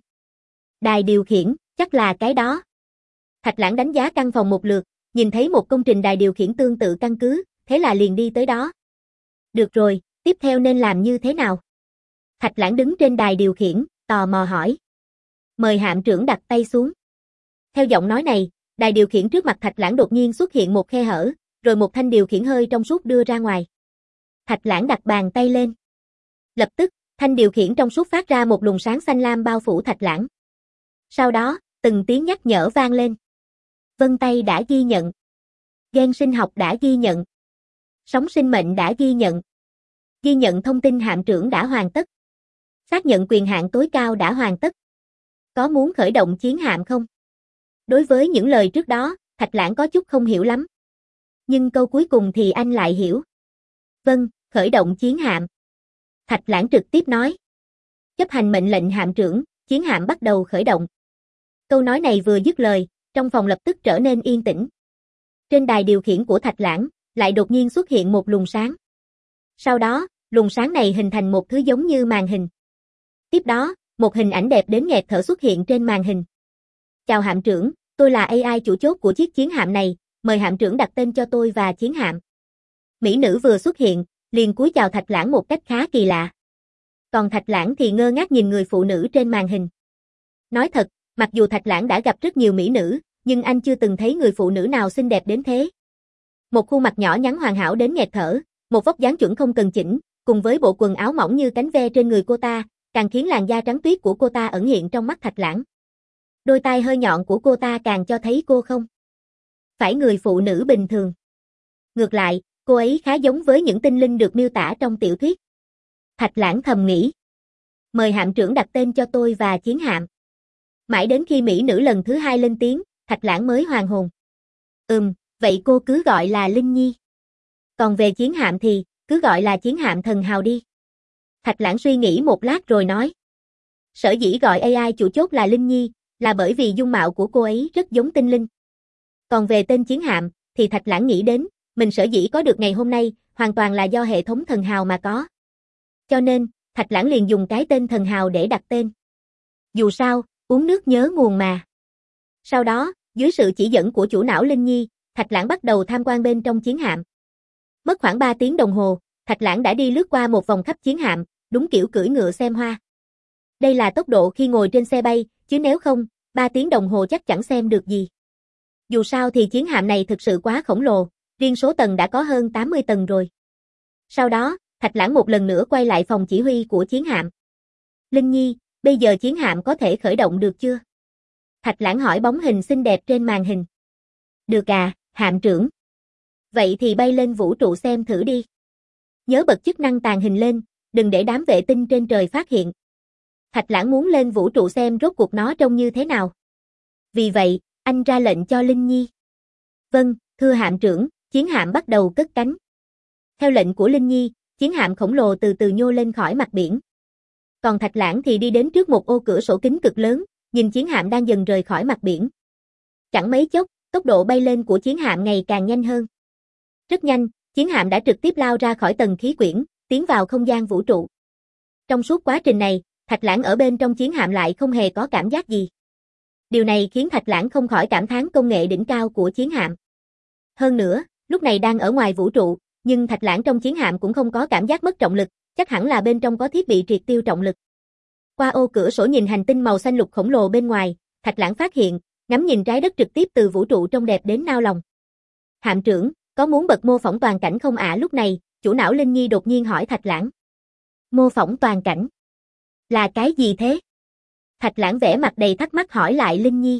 Đài điều khiển, chắc là cái đó. Thạch Lãng đánh giá căn phòng một lượt, nhìn thấy một công trình đài điều khiển tương tự căn cứ, thế là liền đi tới đó. Được rồi, tiếp theo nên làm như thế nào? Thạch Lãng đứng trên đài điều khiển, tò mò hỏi. Mời hạm trưởng đặt tay xuống. Theo giọng nói này, đài điều khiển trước mặt Thạch Lãng đột nhiên xuất hiện một khe hở, rồi một thanh điều khiển hơi trong suốt đưa ra ngoài. Thạch Lãng đặt bàn tay lên. Lập tức, thanh điều khiển trong suốt phát ra một luồng sáng xanh lam bao phủ Thạch Lãng. Sau đó, từng tiếng nhắc nhở vang lên. Vân tay đã ghi nhận. Gen sinh học đã ghi nhận. Sóng sinh mệnh đã ghi nhận. Ghi nhận thông tin hạm trưởng đã hoàn tất. Xác nhận quyền hạn tối cao đã hoàn tất. Có muốn khởi động chiến hạm không? Đối với những lời trước đó, Thạch Lãng có chút không hiểu lắm. Nhưng câu cuối cùng thì anh lại hiểu. Vâng, khởi động chiến hạm. Thạch Lãng trực tiếp nói. Chấp hành mệnh lệnh hạm trưởng, chiến hạm bắt đầu khởi động. Câu nói này vừa dứt lời, trong phòng lập tức trở nên yên tĩnh. Trên đài điều khiển của Thạch Lãng, lại đột nhiên xuất hiện một luồng sáng. Sau đó, luồng sáng này hình thành một thứ giống như màn hình. Tiếp đó, một hình ảnh đẹp đến nghẹt thở xuất hiện trên màn hình. Chào hạm trưởng, tôi là a i chủ chốt của chiếc chiến hạm này, mời hạm trưởng đặt tên cho tôi và chiến hạm. Mỹ nữ vừa xuất hiện, liền cúi chào Thạch Lãng một cách khá kỳ lạ. Còn Thạch Lãng thì ngơ ngác nhìn người phụ nữ trên màn hình. Nói thật, mặc dù Thạch Lãng đã gặp rất nhiều mỹ nữ, nhưng anh chưa từng thấy người phụ nữ nào xinh đẹp đến thế. Một khuôn mặt nhỏ nhắn hoàn hảo đến nghẹt thở, một vóc dáng chuẩn không cần chỉnh, cùng với bộ quần áo mỏng như cánh ve trên người cô ta, càng khiến làn da trắng tuyết của cô ta ẩn hiện trong mắt Thạch Lãng. Đôi tai hơi nhọn của cô ta càng cho thấy cô không phải người phụ nữ bình thường. Ngược lại, cô ấy khá giống với những tinh linh được miêu tả trong tiểu thuyết. Thạch Lãng thầm nghĩ. Mời hạm trưởng đặt tên cho tôi và chiến hạm. Mãi đến khi mỹ nữ lần thứ hai lên tiếng, Thạch Lãng mới hoàn hồn. Ừm, vậy cô cứ gọi là Linh Nhi. Còn về chiến hạm thì, cứ gọi là chiến hạm thần hào đi. Thạch Lãng suy nghĩ một lát rồi nói. Sở dĩ gọi a i chủ chốt là Linh Nhi, là bởi vì dung mạo của cô ấy rất giống tinh linh. Còn về tên chiến hạm, thì Thạch Lãng nghĩ đến, mình sở dĩ có được ngày hôm nay, hoàn toàn là do hệ thống thần hào mà có. Cho nên, Thạch Lãng liền dùng cái tên thần hào để đặt tên. Dù sao, uống nước nhớ nguồn mà. Sau đó, dưới sự chỉ dẫn của chủ não Linh Nhi, Thạch Lãng bắt đầu tham quan bên trong chiến hạm. Mất khoảng ba tiếng đồng hồ, Thạch Lãng đã đi lướt qua một vòng khắp chiến hạm, đúng kiểu cưỡi ngựa xem hoa. Đây là tốc độ khi ngồi trên xe bay, chứ nếu không, ba tiếng đồng hồ chắc chẳng xem được gì. Dù sao thì chiến hạm này thực sự quá khổng lồ, riêng số tầng đã có hơn tám mươi tầng rồi. Sau đó, Thạch Lãng một lần nữa quay lại phòng chỉ huy của chiến hạm. Linh Nhi, bây giờ chiến hạm có thể khởi động được chưa? Thạch Lãng hỏi bóng hình xinh đẹp trên màn hình. Được à, hạm trưởng. Vậy thì bay lên vũ trụ xem thử đi. Nhớ bật chức năng tàng hình lên, đừng để đám vệ tinh trên trời phát hiện. Thạch Lãng muốn lên vũ trụ xem rốt cuộc nó trông như thế nào. Vì vậy, anh ra lệnh cho Linh Nhi. Vâng, thưa hạm trưởng, chiến hạm bắt đầu cất cánh. Theo lệnh của Linh Nhi, chiến hạm khổng lồ từ từ nhô lên khỏi mặt biển. Còn Thạch Lãng thì đi đến trước một ô cửa sổ kính cực lớn, nhìn chiến hạm đang dần rời khỏi mặt biển. Chẳng mấy chốc, tốc độ bay lên của chiến hạm ngày càng nhanh hơn. Rất nhanh, chiến hạm đã trực tiếp lao ra khỏi tầng khí quyển, tiến vào không gian vũ trụ. Trong suốt quá trình này, Thạch Lãng ở bên trong chiến hạm lại không hề có cảm giác gì. Điều này khiến Thạch Lãng không khỏi cảm thán công nghệ đỉnh cao của chiến hạm. Hơn nữa, lúc này đang ở ngoài vũ trụ, nhưng Thạch Lãng trong chiến hạm cũng không có cảm giác mất trọng lực, chắc hẳn là bên trong có thiết bị triệt tiêu trọng lực. Qua ô cửa sổ nhìn hành tinh màu xanh lục khổng lồ bên ngoài, Thạch Lãng phát hiện, ngắm nhìn trái đất trực tiếp từ vũ trụ trông đẹp đến nao lòng. Hạm trưởng, có muốn bật mô phỏng toàn cảnh không ạ? Lúc này, chủ não Linh Nhi đột nhiên hỏi Thạch Lãng. Mô phỏng toàn cảnh? Là cái gì thế? Thạch Lãng vẻ mặt đầy thắc mắc hỏi lại Linh Nhi.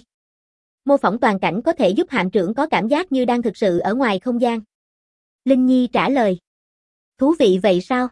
Mô phỏng toàn cảnh có thể giúp hạm trưởng có cảm giác như đang thực sự ở ngoài không gian. Linh Nhi trả lời. Thú vị vậy sao?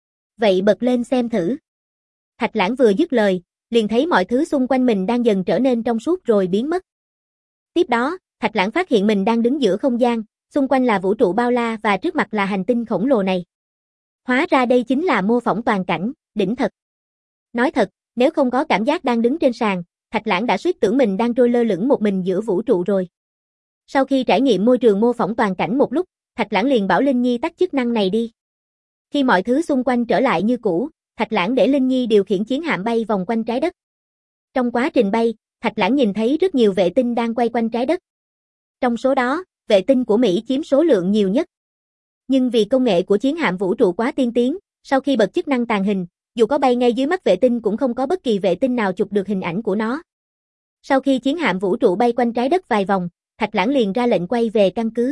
Vậy bật lên xem thử. Thạch Lãng vừa dứt lời, liền thấy mọi thứ xung quanh mình đang dần trở nên trong suốt rồi biến mất. Tiếp đó, Thạch Lãng phát hiện mình đang đứng giữa không gian, xung quanh là vũ trụ bao la và trước mặt là hành tinh khổng lồ này. Hóa ra đây chính là mô phỏng toàn cảnh, đỉnh thật. Nói thật, nếu không có cảm giác đang đứng trên sàn, Thạch Lãng đã suýt tưởng mình đang trôi lơ lửng một mình giữa vũ trụ rồi. Sau khi trải nghiệm môi trường mô phỏng toàn cảnh một lúc, Thạch Lãng liền bảo Linh Nhi tắt chức năng này đi. Khi mọi thứ xung quanh trở lại như cũ, Thạch Lãng để Linh Nhi điều khiển chiến hạm bay vòng quanh trái đất. Trong quá trình bay, Thạch Lãng nhìn thấy rất nhiều vệ tinh đang quay quanh trái đất. Trong số đó, vệ tinh của Mỹ chiếm số lượng nhiều nhất. Nhưng vì công nghệ của chiến hạm vũ trụ quá tiên tiến, sau khi bật chức năng tàng hình, dù có bay ngay dưới mắt vệ tinh cũng không có bất kỳ vệ tinh nào chụp được hình ảnh của nó. Sau khi chiến hạm vũ trụ bay quanh trái đất vài vòng, Thạch Lãng liền ra lệnh quay về căn cứ.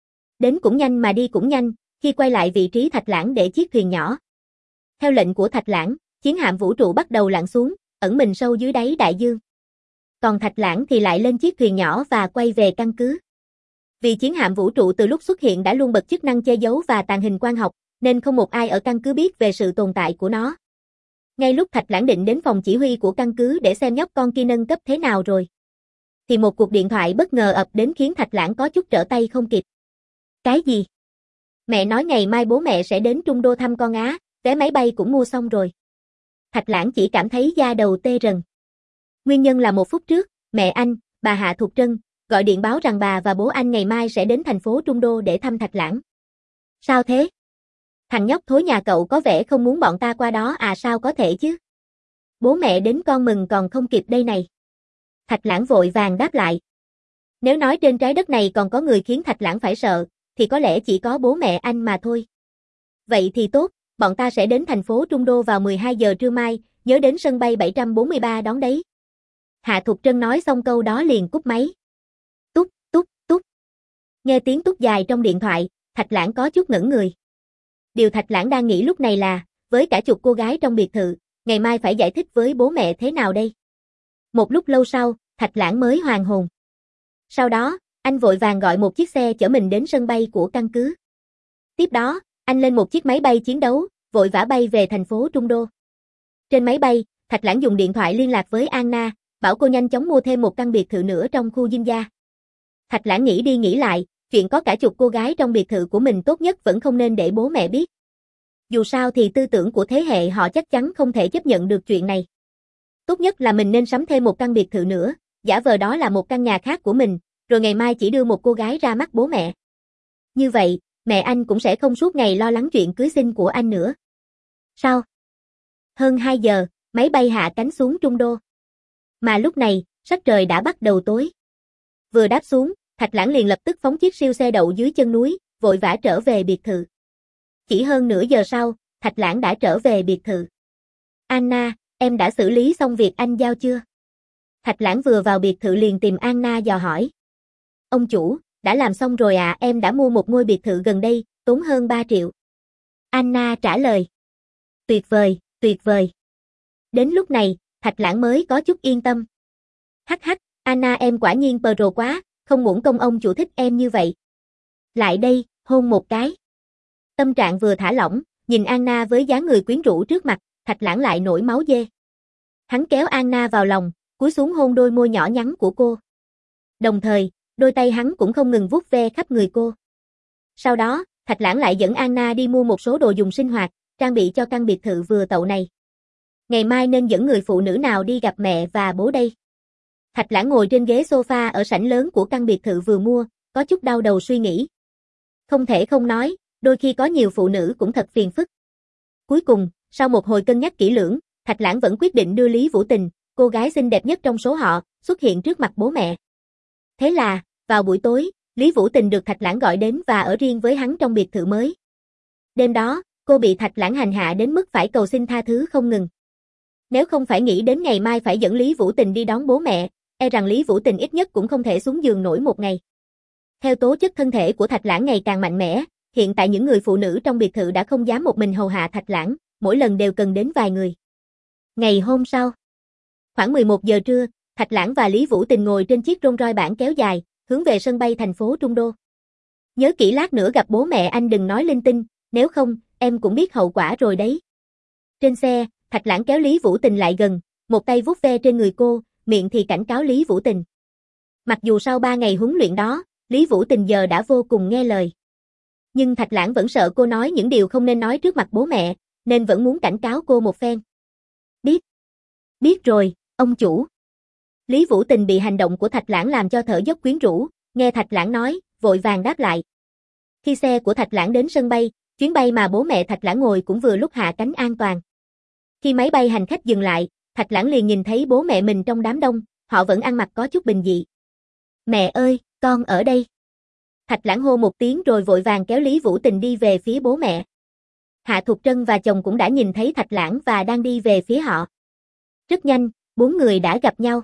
Đến cũng nhanh mà đi cũng nhanh, khi quay lại vị trí Thạch Lãng để chiếc thuyền nhỏ. Theo lệnh của Thạch Lãng, chiến hạm vũ trụ bắt đầu lặn xuống, ẩn mình sâu dưới đáy đại dương. Còn Thạch Lãng thì lại lên chiếc thuyền nhỏ và quay về căn cứ. Vì chiến hạm vũ trụ từ lúc xuất hiện đã luôn bật chức năng che giấu và tàng hình quang học, nên không một ai ở căn cứ biết về sự tồn tại của nó. Ngay lúc Thạch Lãng định đến phòng chỉ huy của căn cứ để xem nhóc con kia nâng cấp thế nào rồi, thì một cuộc điện thoại bất ngờ ập đến khiến Thạch Lãng có chút trở tay không kịp. Cái gì? Mẹ nói ngày mai bố mẹ sẽ đến Trung Đô thăm con á, vé máy bay cũng mua xong rồi. Thạch Lãng chỉ cảm thấy da đầu tê rần. Nguyên nhân là một phút trước, mẹ anh, bà Hạ Thục Trân, gọi điện báo rằng bà và bố anh ngày mai sẽ đến thành phố Trung Đô để thăm Thạch Lãng. Sao thế? Thằng nhóc thối nhà cậu có vẻ không muốn bọn ta qua đó à? Sao có thể chứ? Bố mẹ đến con mừng còn không kịp đây này. Thạch Lãng vội vàng đáp lại. Nếu nói trên trái đất này còn có người khiến Thạch Lãng phải sợ, thì có lẽ chỉ có bố mẹ anh mà thôi. Vậy thì tốt, bọn ta sẽ đến thành phố Trung Đô vào mười hai giờ trưa mai, nhớ đến sân bay bảy trăm bốn mươi ba đón đấy. Hạ Thục Trân nói xong câu đó liền cúp máy. Tút, tút, tút. Nghe tiếng tút dài trong điện thoại, Thạch Lãng có chút ngẩn người. Điều Thạch Lãng đang nghĩ lúc này là, với cả chục cô gái trong biệt thự, ngày mai phải giải thích với bố mẹ thế nào đây? Một lúc lâu sau, Thạch Lãng mới hoàn hồn. Sau đó, anh vội vàng gọi một chiếc xe chở mình đến sân bay của căn cứ. Tiếp đó, anh lên một chiếc máy bay chiến đấu, vội vã bay về thành phố Trung Đô. Trên máy bay, Thạch Lãng dùng điện thoại liên lạc với Anna, bảo cô nhanh chóng mua thêm một căn biệt thự nữa trong khu Dinh Gia. Thạch Lãng nghĩ đi nghĩ lại, chuyện có cả chục cô gái trong biệt thự của mình tốt nhất vẫn không nên để bố mẹ biết. Dù sao thì tư tưởng của thế hệ họ chắc chắn không thể chấp nhận được chuyện này. Tốt nhất là mình nên sắm thêm một căn biệt thự nữa, giả vờ đó là một căn nhà khác của mình, rồi ngày mai chỉ đưa một cô gái ra mắt bố mẹ. Như vậy, mẹ anh cũng sẽ không suốt ngày lo lắng chuyện cưới xin của anh nữa. Sao? Hơn hai giờ, máy bay hạ cánh xuống Trung Đô. Mà lúc này, sắc trời đã bắt đầu tối. Vừa đáp xuống, Thạch Lãng liền lập tức phóng chiếc siêu xe đậu dưới chân núi, vội vã trở về biệt thự. Chỉ hơn nửa giờ sau, Thạch Lãng đã trở về biệt thự. Anna, em đã xử lý xong việc anh giao chưa? Thạch Lãng vừa vào biệt thự liền tìm Anna dò hỏi. Ông chủ, đã làm xong rồi ạ, à, em đã mua một ngôi biệt thự gần đây, tốn hơn ba triệu. Anna trả lời. Tuyệt vời, tuyệt vời. Đến lúc này, Thạch Lãng mới có chút yên tâm. Hắc hắc, Anna em quả nhiên pro quá, không uổng công ông chủ thích em như vậy. Lại đây, hôn một cái. Tâm trạng vừa thả lỏng, nhìn Anna với dáng người quyến rũ trước mặt, Thạch Lãng lại nổi máu dê. Hắn kéo Anna vào lòng, cúi xuống hôn đôi môi nhỏ nhắn của cô. Đồng thời, đôi tay hắn cũng không ngừng vuốt ve khắp người cô. Sau đó, Thạch Lãng lại dẫn Anna đi mua một số đồ dùng sinh hoạt, trang bị cho căn biệt thự vừa tậu này. Ngày mai nên dẫn người phụ nữ nào đi gặp mẹ và bố đây? Thạch Lãng ngồi trên ghế sofa ở sảnh lớn của căn biệt thự vừa mua, có chút đau đầu suy nghĩ. Không thể không nói, đôi khi có nhiều phụ nữ cũng thật phiền phức. Cuối cùng, sau một hồi cân nhắc kỹ lưỡng, Thạch Lãng vẫn quyết định đưa Lý Vũ Tình, cô gái xinh đẹp nhất trong số họ, xuất hiện trước mặt bố mẹ. Thế là, vào buổi tối, Lý Vũ Tình được Thạch Lãng gọi đến và ở riêng với hắn trong biệt thự mới. Đêm đó, cô bị Thạch Lãng hành hạ đến mức phải cầu xin tha thứ không ngừng. Nếu không phải nghĩ đến ngày mai phải dẫn Lý Vũ Tình đi đón bố mẹ, e rằng Lý Vũ Tình ít nhất cũng không thể xuống giường nổi một ngày. Theo tố chất thân thể của Thạch Lãng ngày càng mạnh mẽ, hiện tại những người phụ nữ trong biệt thự đã không dám một mình hầu hạ Thạch Lãng, mỗi lần đều cần đến vài người. Ngày hôm sau, khoảng mười một giờ trưa, Thạch Lãng và Lý Vũ Tình ngồi trên chiếc Rolls Royce bản kéo dài, hướng về sân bay thành phố Trung Đô. Nhớ kỹ lát nữa gặp bố mẹ anh đừng nói linh tinh, nếu không, em cũng biết hậu quả rồi đấy. Trên xe, Thạch Lãng kéo Lý Vũ Tình lại gần, một tay vuốt ve trên người cô, miệng thì cảnh cáo Lý Vũ Tình. Mặc dù sau ba ngày huấn luyện đó, Lý Vũ Tình giờ đã vô cùng nghe lời. Nhưng Thạch Lãng vẫn sợ cô nói những điều không nên nói trước mặt bố mẹ, nên vẫn muốn cảnh cáo cô một phen. Biết. Biết rồi, ông chủ. Lý Vũ Tình bị hành động của Thạch Lãng làm cho thở dốc quyến rũ, nghe Thạch Lãng nói, vội vàng đáp lại. Khi xe của Thạch Lãng đến sân bay, chuyến bay mà bố mẹ Thạch Lãng ngồi cũng vừa lúc hạ cánh an toàn. Khi máy bay hành khách dừng lại, Thạch Lãng liền nhìn thấy bố mẹ mình trong đám đông, họ vẫn ăn mặc có chút bình dị. Mẹ ơi, con ở đây. Thạch Lãng hô một tiếng rồi vội vàng kéo Lý Vũ Tình đi về phía bố mẹ. Hạ Thục Trân và chồng cũng đã nhìn thấy Thạch Lãng và đang đi về phía họ. Rất nhanh, bốn người đã gặp nhau.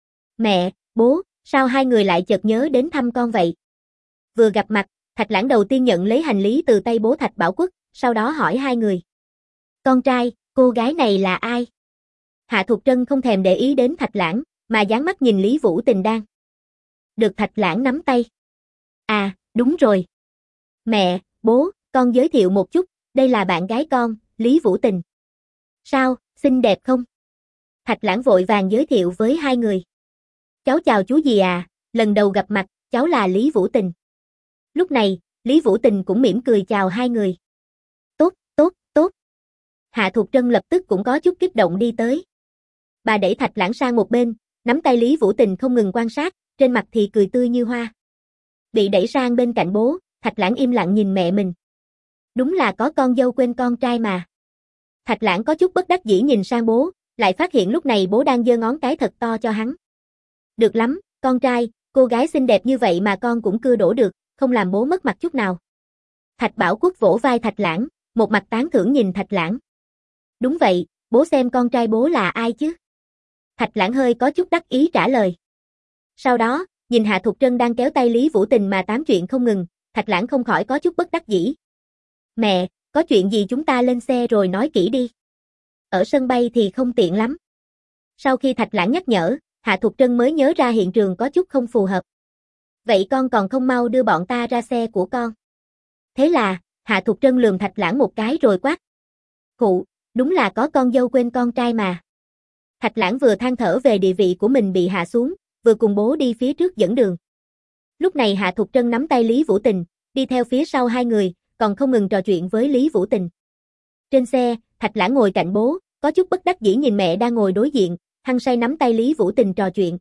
Mẹ, bố, sao hai người lại chợt nhớ đến thăm con vậy? Vừa gặp mặt, Thạch Lãng đầu tiên nhận lấy hành lý từ tay bố Thạch Bảo Quốc, sau đó hỏi hai người. Con trai, cô gái này là ai? Hạ Thục Trân không thèm để ý đến Thạch Lãng, mà dán mắt nhìn Lý Vũ Tình đang được Thạch Lãng nắm tay. À, đúng rồi. Mẹ, bố, con giới thiệu một chút, đây là bạn gái con, Lý Vũ Tình. Sao, xinh đẹp không? Thạch Lãng vội vàng giới thiệu với hai người. Cháu chào chú gì à, lần đầu gặp mặt, cháu là Lý Vũ Tình. Lúc này, Lý Vũ Tình cũng mỉm cười chào hai người. Tốt, tốt, tốt. Hạ Thục Trân lập tức cũng có chút kích động đi tới. Bà đẩy Thạch Lãng sang một bên, nắm tay Lý Vũ Tình không ngừng quan sát, trên mặt thì cười tươi như hoa. Bị đẩy sang bên cạnh bố, Thạch Lãng im lặng nhìn mẹ mình. Đúng là có con dâu quên con trai mà. Thạch Lãng có chút bất đắc dĩ nhìn sang bố, lại phát hiện lúc này bố đang giơ ngón cái thật to cho hắn. Được lắm, con trai, cô gái xinh đẹp như vậy mà con cũng cưa đổ được, không làm bố mất mặt chút nào. Thạch Bảo Quốc vỗ vai Thạch Lãng, một mặt tán thưởng nhìn Thạch Lãng. Đúng vậy, bố xem con trai bố là ai chứ? Thạch Lãng hơi có chút đắc ý trả lời. Sau đó, nhìn Hạ Thục Trân đang kéo tay Lý Vũ Tình mà tám chuyện không ngừng, Thạch Lãng không khỏi có chút bất đắc dĩ. Mẹ, có chuyện gì chúng ta lên xe rồi nói kỹ đi. Ở sân bay thì không tiện lắm. Sau khi Thạch Lãng nhắc nhở, Hạ Thục Trân mới nhớ ra hiện trường có chút không phù hợp. Vậy con còn không mau đưa bọn ta ra xe của con. Thế là, Hạ Thục Trân lườm Thạch Lãng một cái rồi quát. Khụ, đúng là có con dâu quên con trai mà. Thạch Lãng vừa than thở về địa vị của mình bị hạ xuống, vừa cùng bố đi phía trước dẫn đường. Lúc này Hạ Thục Trân nắm tay Lý Vũ Tình, đi theo phía sau hai người, còn không ngừng trò chuyện với Lý Vũ Tình. Trên xe, Thạch Lãng ngồi cạnh bố, có chút bất đắc dĩ nhìn mẹ đang ngồi đối diện, hăng say nắm tay Lý Vũ Tình trò chuyện.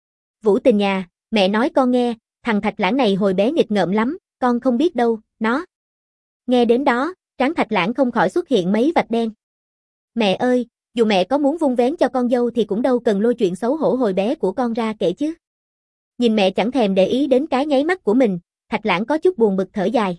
Vũ Tình nhà, mẹ nói con nghe, thằng Thạch Lãng này hồi bé nghịch ngợm lắm, con không biết đâu, nó. Nghe đến đó, trán Thạch Lãng không khỏi xuất hiện mấy vạch đen. Mẹ ơi, dù mẹ có muốn vun vén cho con dâu thì cũng đâu cần lôi chuyện xấu hổ hồi bé của con ra kể chứ. Nhìn mẹ chẳng thèm để ý đến cái nháy mắt của mình, Thạch Lãng có chút buồn bực thở dài.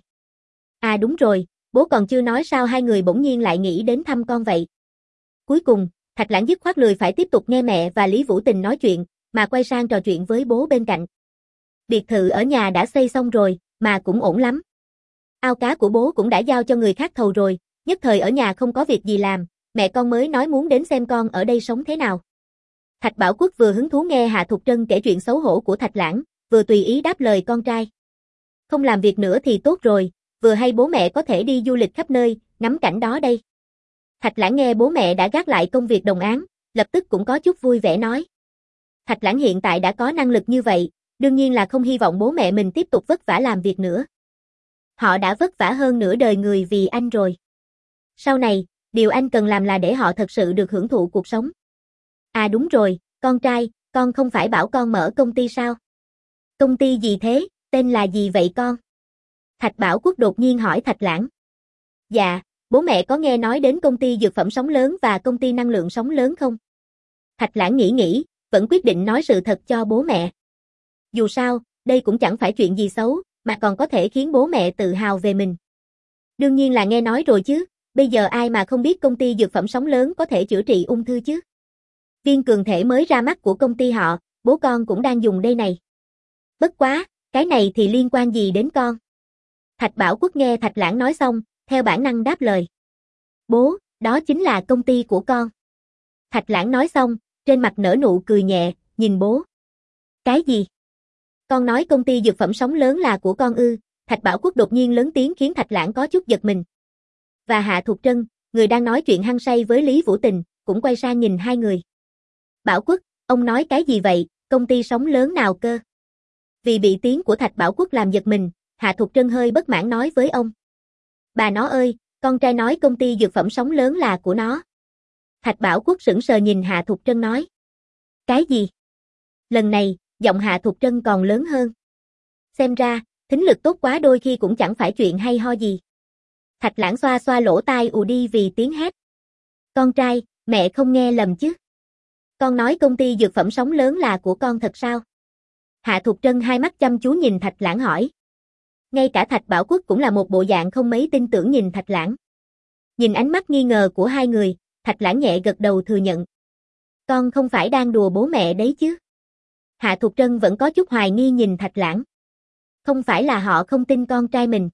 À đúng rồi, bố còn chưa nói sao hai người bỗng nhiên lại nghĩ đến thăm con vậy. Cuối cùng, Thạch Lãng dứt khoát lười phải tiếp tục nghe mẹ và Lý Vũ Tình nói chuyện, mà quay sang trò chuyện với bố bên cạnh. Biệt thự ở nhà đã xây xong rồi, mà cũng ổn lắm. Ao cá của bố cũng đã giao cho người khác thầu rồi, nhất thời ở nhà không có việc gì làm, mẹ con mới nói muốn đến xem con ở đây sống thế nào. Thạch Bảo Quốc vừa hứng thú nghe Hạ Thục Trân kể chuyện xấu hổ của Thạch Lãng, vừa tùy ý đáp lời con trai. Không làm việc nữa thì tốt rồi, vừa hay bố mẹ có thể đi du lịch khắp nơi, ngắm cảnh đó đây. Thạch Lãng nghe bố mẹ đã gác lại công việc đồng áng, lập tức cũng có chút vui vẻ nói. Thạch Lãng hiện tại đã có năng lực như vậy, đương nhiên là không hy vọng bố mẹ mình tiếp tục vất vả làm việc nữa. Họ đã vất vả hơn nửa đời người vì anh rồi. Sau này, điều anh cần làm là để họ thật sự được hưởng thụ cuộc sống. À đúng rồi, con trai, con không phải bảo con mở công ty sao? Công ty gì thế, tên là gì vậy con? Thạch Bảo Quốc đột nhiên hỏi Thạch Lãng. Dạ, bố mẹ có nghe nói đến công ty dược phẩm sóng lớn và công ty năng lượng sóng lớn không? Thạch Lãng nghĩ nghĩ, vẫn quyết định nói sự thật cho bố mẹ. Dù sao, đây cũng chẳng phải chuyện gì xấu, mà còn có thể khiến bố mẹ tự hào về mình. Đương nhiên là nghe nói rồi chứ, bây giờ ai mà không biết công ty dược phẩm sóng lớn có thể chữa trị ung thư chứ. Viên cường thể mới ra mắt của công ty họ, bố con cũng đang dùng đây này. Bất quá, cái này thì liên quan gì đến con? Thạch Bảo Quốc nghe Thạch Lãng nói xong, theo bản năng đáp lời. Bố, đó chính là công ty của con. Thạch Lãng nói xong, trên mặt nở nụ cười nhẹ, nhìn bố. Cái gì? Con nói công ty dược phẩm sóng lớn là của con ư? Thạch Bảo Quốc đột nhiên lớn tiếng khiến Thạch Lãng có chút giật mình. Và Hạ Thục Trân, người đang nói chuyện hăng say với Lý Vũ Tình, cũng quay sang nhìn hai người. Bảo Quốc, ông nói cái gì vậy, công ty sóng lớn nào cơ? Vì bị tiếng của Thạch Bảo Quốc làm giật mình, Hạ Thục Trân hơi bất mãn nói với ông. Bà nó ơi, con trai nói công ty dược phẩm sóng lớn là của nó. Thạch Bảo Quốc sững sờ nhìn Hạ Thục Trân nói. Cái gì? Lần này, giọng Hạ Thục Trân còn lớn hơn. Xem ra, thính lực tốt quá đôi khi cũng chẳng phải chuyện hay ho gì. Thạch Lãng xoa xoa lỗ tai ù đi vì tiếng hét. Con trai, mẹ không nghe lầm chứ? Con nói công ty dược phẩm sóng lớn là của con thật sao? Hạ Thục Trân hai mắt chăm chú nhìn Thạch Lãng hỏi. Ngay cả Thạch Bảo Quốc cũng là một bộ dạng không mấy tin tưởng nhìn Thạch Lãng. Nhìn ánh mắt nghi ngờ của hai người, Thạch Lãng nhẹ gật đầu thừa nhận. Con không phải đang đùa bố mẹ đấy chứ? Hạ Thục Trân vẫn có chút hoài nghi nhìn Thạch Lãng. Không phải là họ không tin con trai mình,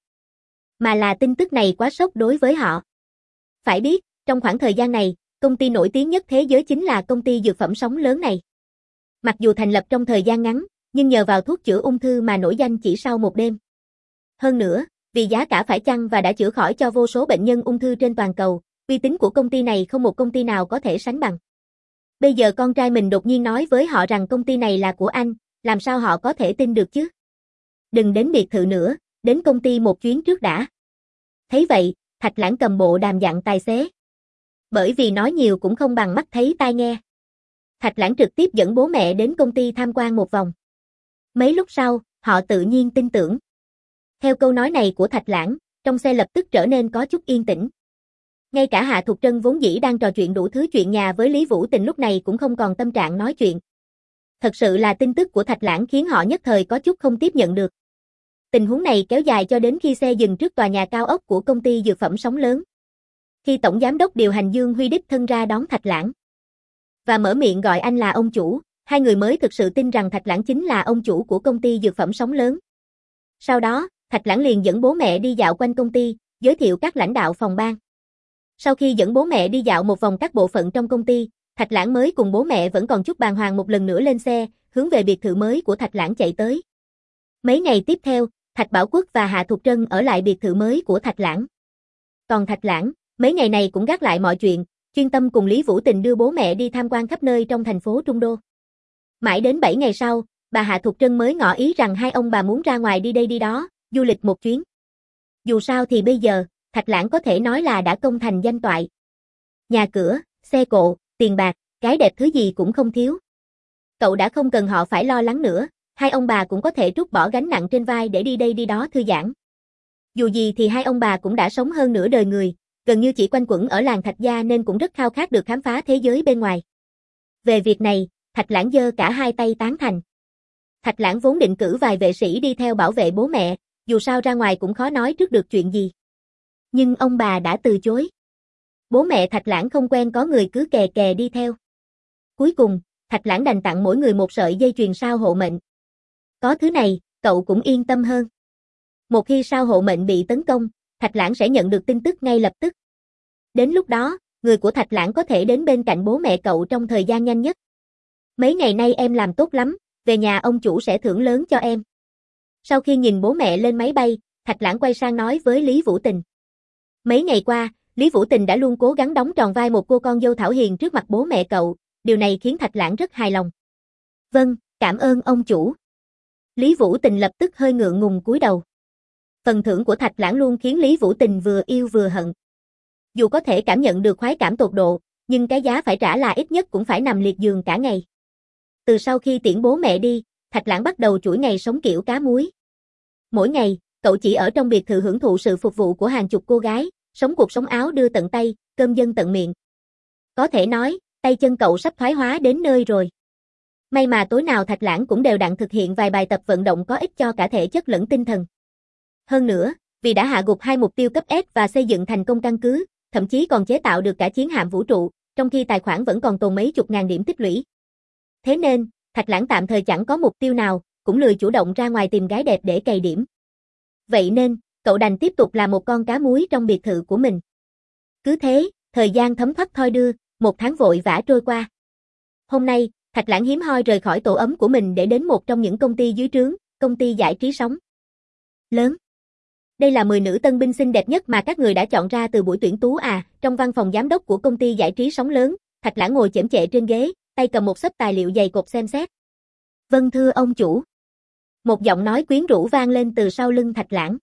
mà là tin tức này quá sốc đối với họ. Phải biết, trong khoảng thời gian này, công ty nổi tiếng nhất thế giới chính là công ty dược phẩm sóng lớn này. Mặc dù thành lập trong thời gian ngắn, nhưng nhờ vào thuốc chữa ung thư mà nổi danh chỉ sau một đêm. Hơn nữa, vì giá cả phải chăng và đã chữa khỏi cho vô số bệnh nhân ung thư trên toàn cầu, uy tín của công ty này không một công ty nào có thể sánh bằng. Bây giờ con trai mình đột nhiên nói với họ rằng công ty này là của anh, làm sao họ có thể tin được chứ? Đừng đến biệt thự nữa, đến công ty một chuyến trước đã. Thấy vậy, Thạch Lãng cầm bộ đàm dặn tài xế. Bởi vì nói nhiều cũng không bằng mắt thấy tai nghe. Thạch Lãng trực tiếp dẫn bố mẹ đến công ty tham quan một vòng. Mấy lúc sau, họ tự nhiên tin tưởng. Theo câu nói này của Thạch Lãng, trong xe lập tức trở nên có chút yên tĩnh. Ngay cả Hạ Thục Trân vốn dĩ đang trò chuyện đủ thứ chuyện nhà với Lý Vũ Tình lúc này cũng không còn tâm trạng nói chuyện. Thật sự là tin tức của Thạch Lãng khiến họ nhất thời có chút không tiếp nhận được. Tình huống này kéo dài cho đến khi xe dừng trước tòa nhà cao ốc của công ty dược phẩm sóng lớn. Khi tổng giám đốc điều hành Dương Huy đích thân ra đón Thạch Lãng và mở miệng gọi anh là ông chủ, hai người mới thực sự tin rằng Thạch Lãng chính là ông chủ của công ty dược phẩm sóng lớn. Sau đó, Thạch Lãng liền dẫn bố mẹ đi dạo quanh công ty, giới thiệu các lãnh đạo phòng ban. Sau khi dẫn bố mẹ đi dạo một vòng các bộ phận trong công ty, Thạch Lãng mới cùng bố mẹ vẫn còn chút bàng hoàng một lần nữa lên xe, hướng về biệt thự mới của Thạch Lãng chạy tới. Mấy ngày tiếp theo, Thạch Bảo Quốc và Hạ Thục Trân ở lại biệt thự mới của Thạch Lãng. Còn Thạch Lãng, mấy ngày này cũng gác lại mọi chuyện, chuyên tâm cùng Lý Vũ Tình đưa bố mẹ đi tham quan khắp nơi trong thành phố Trung Đô. Mãi đến bảy ngày sau, bà Hạ Thục Trân mới ngỏ ý rằng hai ông bà muốn ra ngoài đi đây đi đó, du lịch một chuyến. Dù sao thì bây giờ, Thạch Lãng có thể nói là đã công thành danh toại. Nhà cửa, xe cộ, tiền bạc, gái đẹp thứ gì cũng không thiếu. Cậu đã không cần họ phải lo lắng nữa, hai ông bà cũng có thể trút bỏ gánh nặng trên vai để đi đây đi đó thư giãn. Dù gì thì hai ông bà cũng đã sống hơn nửa đời người, gần như chỉ quanh quẩn ở làng Thạch gia nên cũng rất khao khát được khám phá thế giới bên ngoài. Về việc này, Thạch Lãng giơ cả hai tay tán thành. Thạch Lãng vốn định cử vài vệ sĩ đi theo bảo vệ bố mẹ, dù sao ra ngoài cũng khó nói trước được chuyện gì. Nhưng ông bà đã từ chối. Bố mẹ Thạch Lãng không quen có người cứ kè kè đi theo. Cuối cùng, Thạch Lãng đành tặng mỗi người một sợi dây chuyền sao hộ mệnh. Có thứ này, cậu cũng yên tâm hơn. Một khi sao hộ mệnh bị tấn công, Thạch Lãng sẽ nhận được tin tức ngay lập tức. Đến lúc đó, người của Thạch Lãng có thể đến bên cạnh bố mẹ cậu trong thời gian nhanh nhất. Mấy ngày nay em làm tốt lắm, về nhà ông chủ sẽ thưởng lớn cho em. Sau khi nhìn bố mẹ lên máy bay, Thạch Lãng quay sang nói với Lý Vũ Tình. Mấy ngày qua, Lý Vũ Tình đã luôn cố gắng đóng tròn vai một cô con dâu thảo hiền trước mặt bố mẹ cậu, điều này khiến Thạch Lãng rất hài lòng. Vâng, cảm ơn ông chủ. Lý Vũ Tình lập tức hơi ngượng ngùng cúi đầu. Phần thưởng của Thạch Lãng luôn khiến Lý Vũ Tình vừa yêu vừa hận. Dù có thể cảm nhận được khoái cảm tột độ, nhưng cái giá phải trả là ít nhất cũng phải nằm liệt giường cả ngày. Từ sau khi tiễn bố mẹ đi, Thạch Lãng bắt đầu chuỗi ngày sống kiểu cá muối. Mỗi ngày, cậu chỉ ở trong biệt thự hưởng thụ sự phục vụ của hàng chục cô gái, sống cuộc sống áo đưa tận tay, cơm dân tận miệng. Có thể nói, tay chân cậu sắp thoái hóa đến nơi rồi. May mà tối nào Thạch Lãng cũng đều đặn thực hiện vài bài tập vận động có ích cho cả thể chất lẫn tinh thần. Hơn nữa, vì đã hạ gục hai mục tiêu cấp S và xây dựng thành công căn cứ, thậm chí còn chế tạo được cả chiến hạm vũ trụ, trong khi tài khoản vẫn còn tồn mấy chục ngàn điểm tích lũy. Thế nên, Thạch Lãng tạm thời chẳng có mục tiêu nào, cũng lười chủ động ra ngoài tìm gái đẹp để cày điểm. Vậy nên, cậu đành tiếp tục là một con cá muối trong biệt thự của mình. Cứ thế, thời gian thấm thoắt thoi đưa, một tháng vội vã trôi qua. Hôm nay, Thạch Lãng hiếm hoi rời khỏi tổ ấm của mình để đến một trong những công ty dưới trướng, công ty giải trí sóng lớn. Đây là mười nữ tân binh xinh đẹp nhất mà các người đã chọn ra từ buổi tuyển tú à, trong văn phòng giám đốc của công ty giải trí sóng lớn, Thạch Lãng ngồi chễm chệ trên ghế, tay cầm một xấp tài liệu dày cộp xem xét. Vâng thưa ông chủ. Một giọng nói quyến rũ vang lên từ sau lưng Thạch Lãng.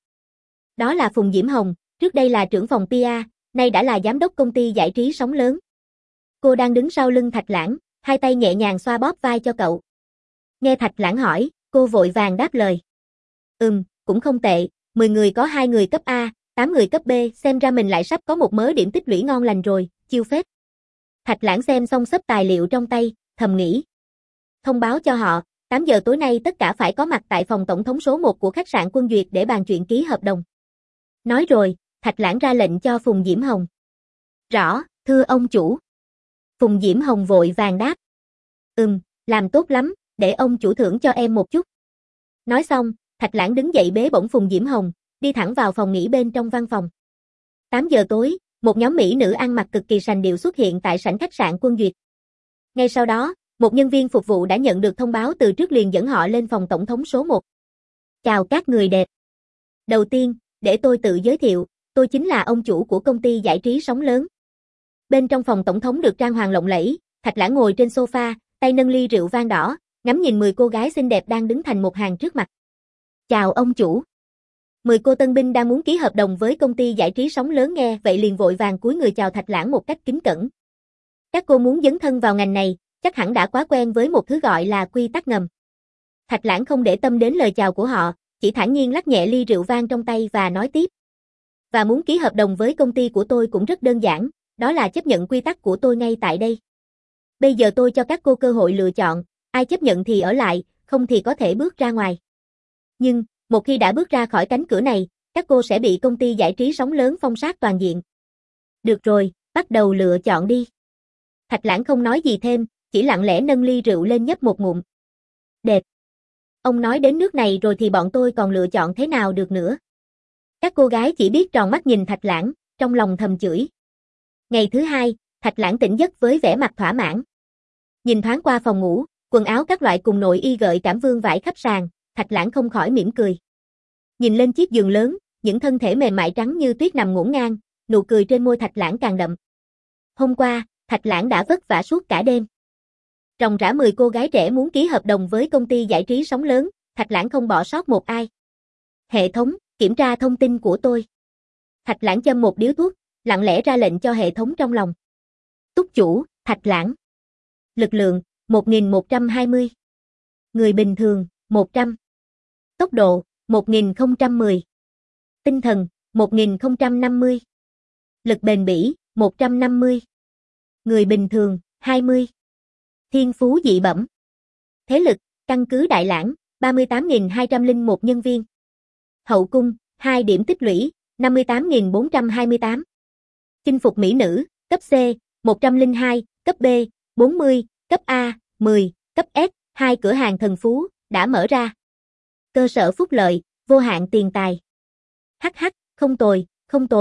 Đó là Phùng Diễm Hồng, trước đây là trưởng phòng pê e, nay đã là giám đốc công ty giải trí sóng lớn. Cô đang đứng sau lưng Thạch Lãng, hai tay nhẹ nhàng xoa bóp vai cho cậu. Nghe Thạch Lãng hỏi, cô vội vàng đáp lời. Ừm, cũng không tệ, mười người có hai người cấp A, tám người cấp B, xem ra mình lại sắp có một mớ điểm tích lũy ngon lành rồi, chiêu phết. Thạch Lãng xem xong xấp tài liệu trong tay, thầm nghĩ. Thông báo cho họ, tám giờ tối nay tất cả phải có mặt tại phòng tổng thống số một của khách sạn Quân Duyệt để bàn chuyện ký hợp đồng. Nói rồi, Thạch Lãng ra lệnh cho Phùng Diễm Hồng. Rõ, thưa ông chủ. Phùng Diễm Hồng vội vàng đáp. Ừm, làm tốt lắm, để ông chủ thưởng cho em một chút. Nói xong, Thạch Lãng đứng dậy bế bổng Phùng Diễm Hồng, đi thẳng vào phòng nghỉ bên trong văn phòng. tám giờ tối, một nhóm mỹ nữ ăn mặc cực kỳ sành điệu xuất hiện tại sảnh khách sạn Quân Duyệt. Ngay sau đó, một nhân viên phục vụ đã nhận được thông báo từ trước liền dẫn họ lên phòng tổng thống số một. Chào các người đẹp. Đầu tiên, để tôi tự giới thiệu, tôi chính là ông chủ của công ty giải trí sóng lớn. Bên trong phòng tổng thống được trang hoàng lộng lẫy, Thạch Lãng ngồi trên sofa, tay nâng ly rượu vang đỏ, ngắm nhìn mười cô gái xinh đẹp đang đứng thành một hàng trước mặt. Chào ông chủ. mười cô tân binh đang muốn ký hợp đồng với công ty giải trí sóng lớn nghe vậy liền vội vàng cúi người chào Thạch Lãng một cách kính cẩn. Các cô muốn dấn thân vào ngành này, chắc hẳn đã quá quen với một thứ gọi là quy tắc ngầm. Thạch Lãng không để tâm đến lời chào của họ, chỉ thản nhiên lắc nhẹ ly rượu vang trong tay và nói tiếp. Và muốn ký hợp đồng với công ty của tôi cũng rất đơn giản, đó là chấp nhận quy tắc của tôi ngay tại đây. Bây giờ tôi cho các cô cơ hội lựa chọn, ai chấp nhận thì ở lại, không thì có thể bước ra ngoài. Nhưng, một khi đã bước ra khỏi cánh cửa này, các cô sẽ bị công ty giải trí sóng lớn phong sát toàn diện. Được rồi, bắt đầu lựa chọn đi. Thạch Lãng không nói gì thêm, chỉ lặng lẽ nâng ly rượu lên nhấp một ngụm. Đẹp. Ông nói đến nước này rồi thì bọn tôi còn lựa chọn thế nào được nữa. Các cô gái chỉ biết tròn mắt nhìn Thạch Lãng, trong lòng thầm chửi. Ngày thứ hai, Thạch Lãng tỉnh giấc với vẻ mặt thỏa mãn. Nhìn thoáng qua phòng ngủ, quần áo các loại cùng nội y gợi cảm vương vãi khắp sàn, Thạch Lãng không khỏi mỉm cười. Nhìn lên chiếc giường lớn, những thân thể mềm mại trắng như tuyết nằm ngổn ngang, nụ cười trên môi Thạch Lãng càng đậm. Hôm qua, Thạch Lãng đã vất vả suốt cả đêm. Ròng rã mười cô gái trẻ muốn ký hợp đồng với công ty giải trí sóng lớn, Thạch Lãng không bỏ sót một ai. Hệ thống, kiểm tra thông tin của tôi. Thạch Lãng châm một điếu thuốc, lặng lẽ ra lệnh cho hệ thống trong lòng. Túc chủ, Thạch Lãng. Lực lượng, một nghìn một trăm hai mươi. Người bình thường, một trăm. Tốc độ, một nghìn không trăm mười. Tinh thần, một nghìn không trăm năm mươi. Lực bền bỉ, một trăm năm mươi. Người bình thường, hai mươi. Thiên phú dị bẩm. Thế lực, căn cứ Đại Lãng, ba mươi tám nghìn hai trăm lẻ một nhân viên. Hậu cung, hai điểm tích lũy, năm mươi tám nghìn bốn trăm hai mươi tám. Chinh phục mỹ nữ, cấp C, một trăm lẻ hai, cấp B, bốn mươi, cấp A, mười, cấp S, hai cửa hàng thần phú, đã mở ra. Cơ sở phúc lợi, vô hạn tiền tài. Hắc hắc, không tồi, không tồi,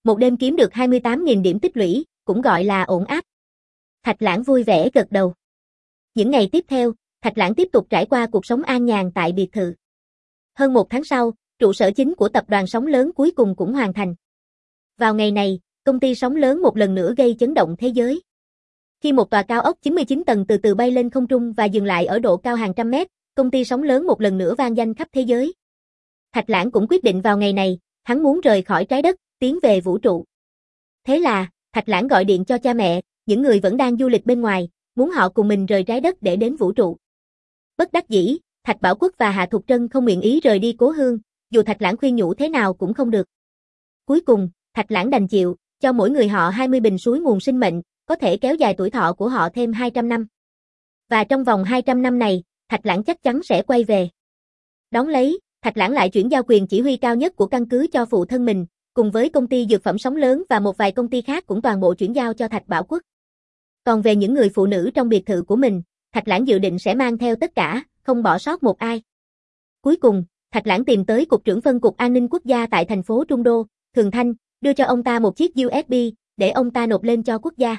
Một đêm kiếm được hai mươi tám nghìn điểm tích lũy, cũng gọi là ổn áp. Thạch Lãng vui vẻ gật đầu. Những ngày tiếp theo, Thạch Lãng tiếp tục trải qua cuộc sống an nhàn tại biệt thự. Hơn một tháng sau, trụ sở chính của tập đoàn sóng lớn cuối cùng cũng hoàn thành. Vào ngày này, công ty sóng lớn một lần nữa gây chấn động thế giới. Khi một tòa cao ốc chín mươi chín tầng từ từ bay lên không trung và dừng lại ở độ cao hàng trăm mét, công ty sóng lớn một lần nữa vang danh khắp thế giới. Thạch Lãng cũng quyết định vào ngày này, hắn muốn rời khỏi trái đất, tiến về vũ trụ. Thế là, Thạch Lãng gọi điện cho cha mẹ, những người vẫn đang du lịch bên ngoài, muốn họ cùng mình rời trái đất để đến vũ trụ. Bất đắc dĩ, Thạch Bảo Quốc và Hạ Thục Trân không nguyện ý rời đi cố hương, dù Thạch Lãng khuyên nhủ thế nào cũng không được. Cuối cùng, Thạch Lãng đành chịu, cho mỗi người họ hai mươi bình suối nguồn sinh mệnh, có thể kéo dài tuổi thọ của họ thêm hai trăm năm. Và trong vòng hai trăm năm này, Thạch Lãng chắc chắn sẽ quay về. Đón lấy, Thạch Lãng lại chuyển giao quyền chỉ huy cao nhất của căn cứ cho phụ thân mình, cùng với công ty dược phẩm sóng lớn và một vài công ty khác cũng toàn bộ chuyển giao cho Thạch Bảo Quốc. Còn về những người phụ nữ trong biệt thự của mình, Thạch Lãng dự định sẽ mang theo tất cả, không bỏ sót một ai. Cuối cùng, Thạch Lãng tìm tới Cục trưởng phân cục An ninh Quốc gia tại thành phố Trung Đô, Thường Thanh, đưa cho ông ta một chiếc u ét bê, để ông ta nộp lên cho quốc gia.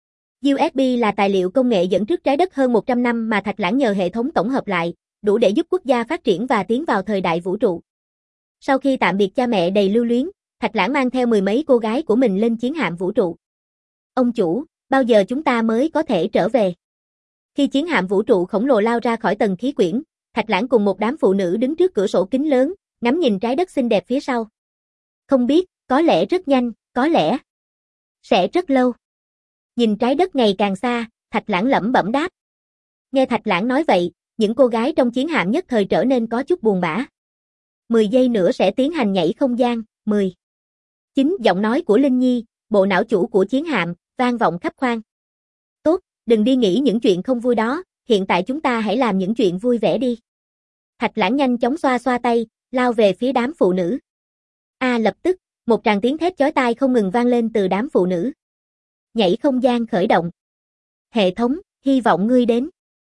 u ét bê là tài liệu công nghệ dẫn trước trái đất hơn một trăm năm mà Thạch Lãng nhờ hệ thống tổng hợp lại, đủ để giúp quốc gia phát triển và tiến vào thời đại vũ trụ. Sau khi tạm biệt cha mẹ đầy lưu luyến, Thạch Lãng mang theo mười mấy cô gái của mình lên chiến hạm vũ trụ. Ông chủ, bao giờ chúng ta mới có thể trở về? Khi chiến hạm vũ trụ khổng lồ lao ra khỏi tầng khí quyển, Thạch Lãng cùng một đám phụ nữ đứng trước cửa sổ kính lớn, ngắm nhìn trái đất xinh đẹp phía sau. Không biết, có lẽ rất nhanh, có lẽ sẽ rất lâu. Nhìn trái đất ngày càng xa, Thạch Lãng lẩm bẩm đáp. Nghe Thạch Lãng nói vậy, những cô gái trong chiến hạm nhất thời trở nên có chút buồn bã. mười giây nữa sẽ tiến hành nhảy không gian, mười. Chính giọng nói của Linh Nhi, bộ não chủ của chiến hạm, vang vọng khắp khoang. Tốt, đừng đi nghĩ những chuyện không vui đó, hiện tại chúng ta hãy làm những chuyện vui vẻ đi. Thạch Lãng nhanh chóng xoa xoa tay, lao về phía đám phụ nữ. A lập tức, một tràng tiếng thét chói tai không ngừng vang lên từ đám phụ nữ. Nhảy không gian khởi động. Hệ thống, hy vọng ngươi đến.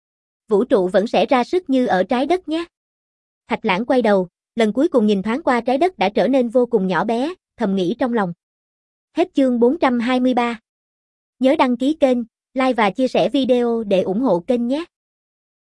Vũ trụ vẫn sẽ ra sức như ở trái đất nhé. Thạch Lãng quay đầu, lần cuối cùng nhìn thoáng qua trái đất đã trở nên vô cùng nhỏ bé, thầm nghĩ trong lòng. Hết chương bốn trăm hai mươi ba. Nhớ đăng ký kênh, like và chia sẻ video để ủng hộ kênh nhé.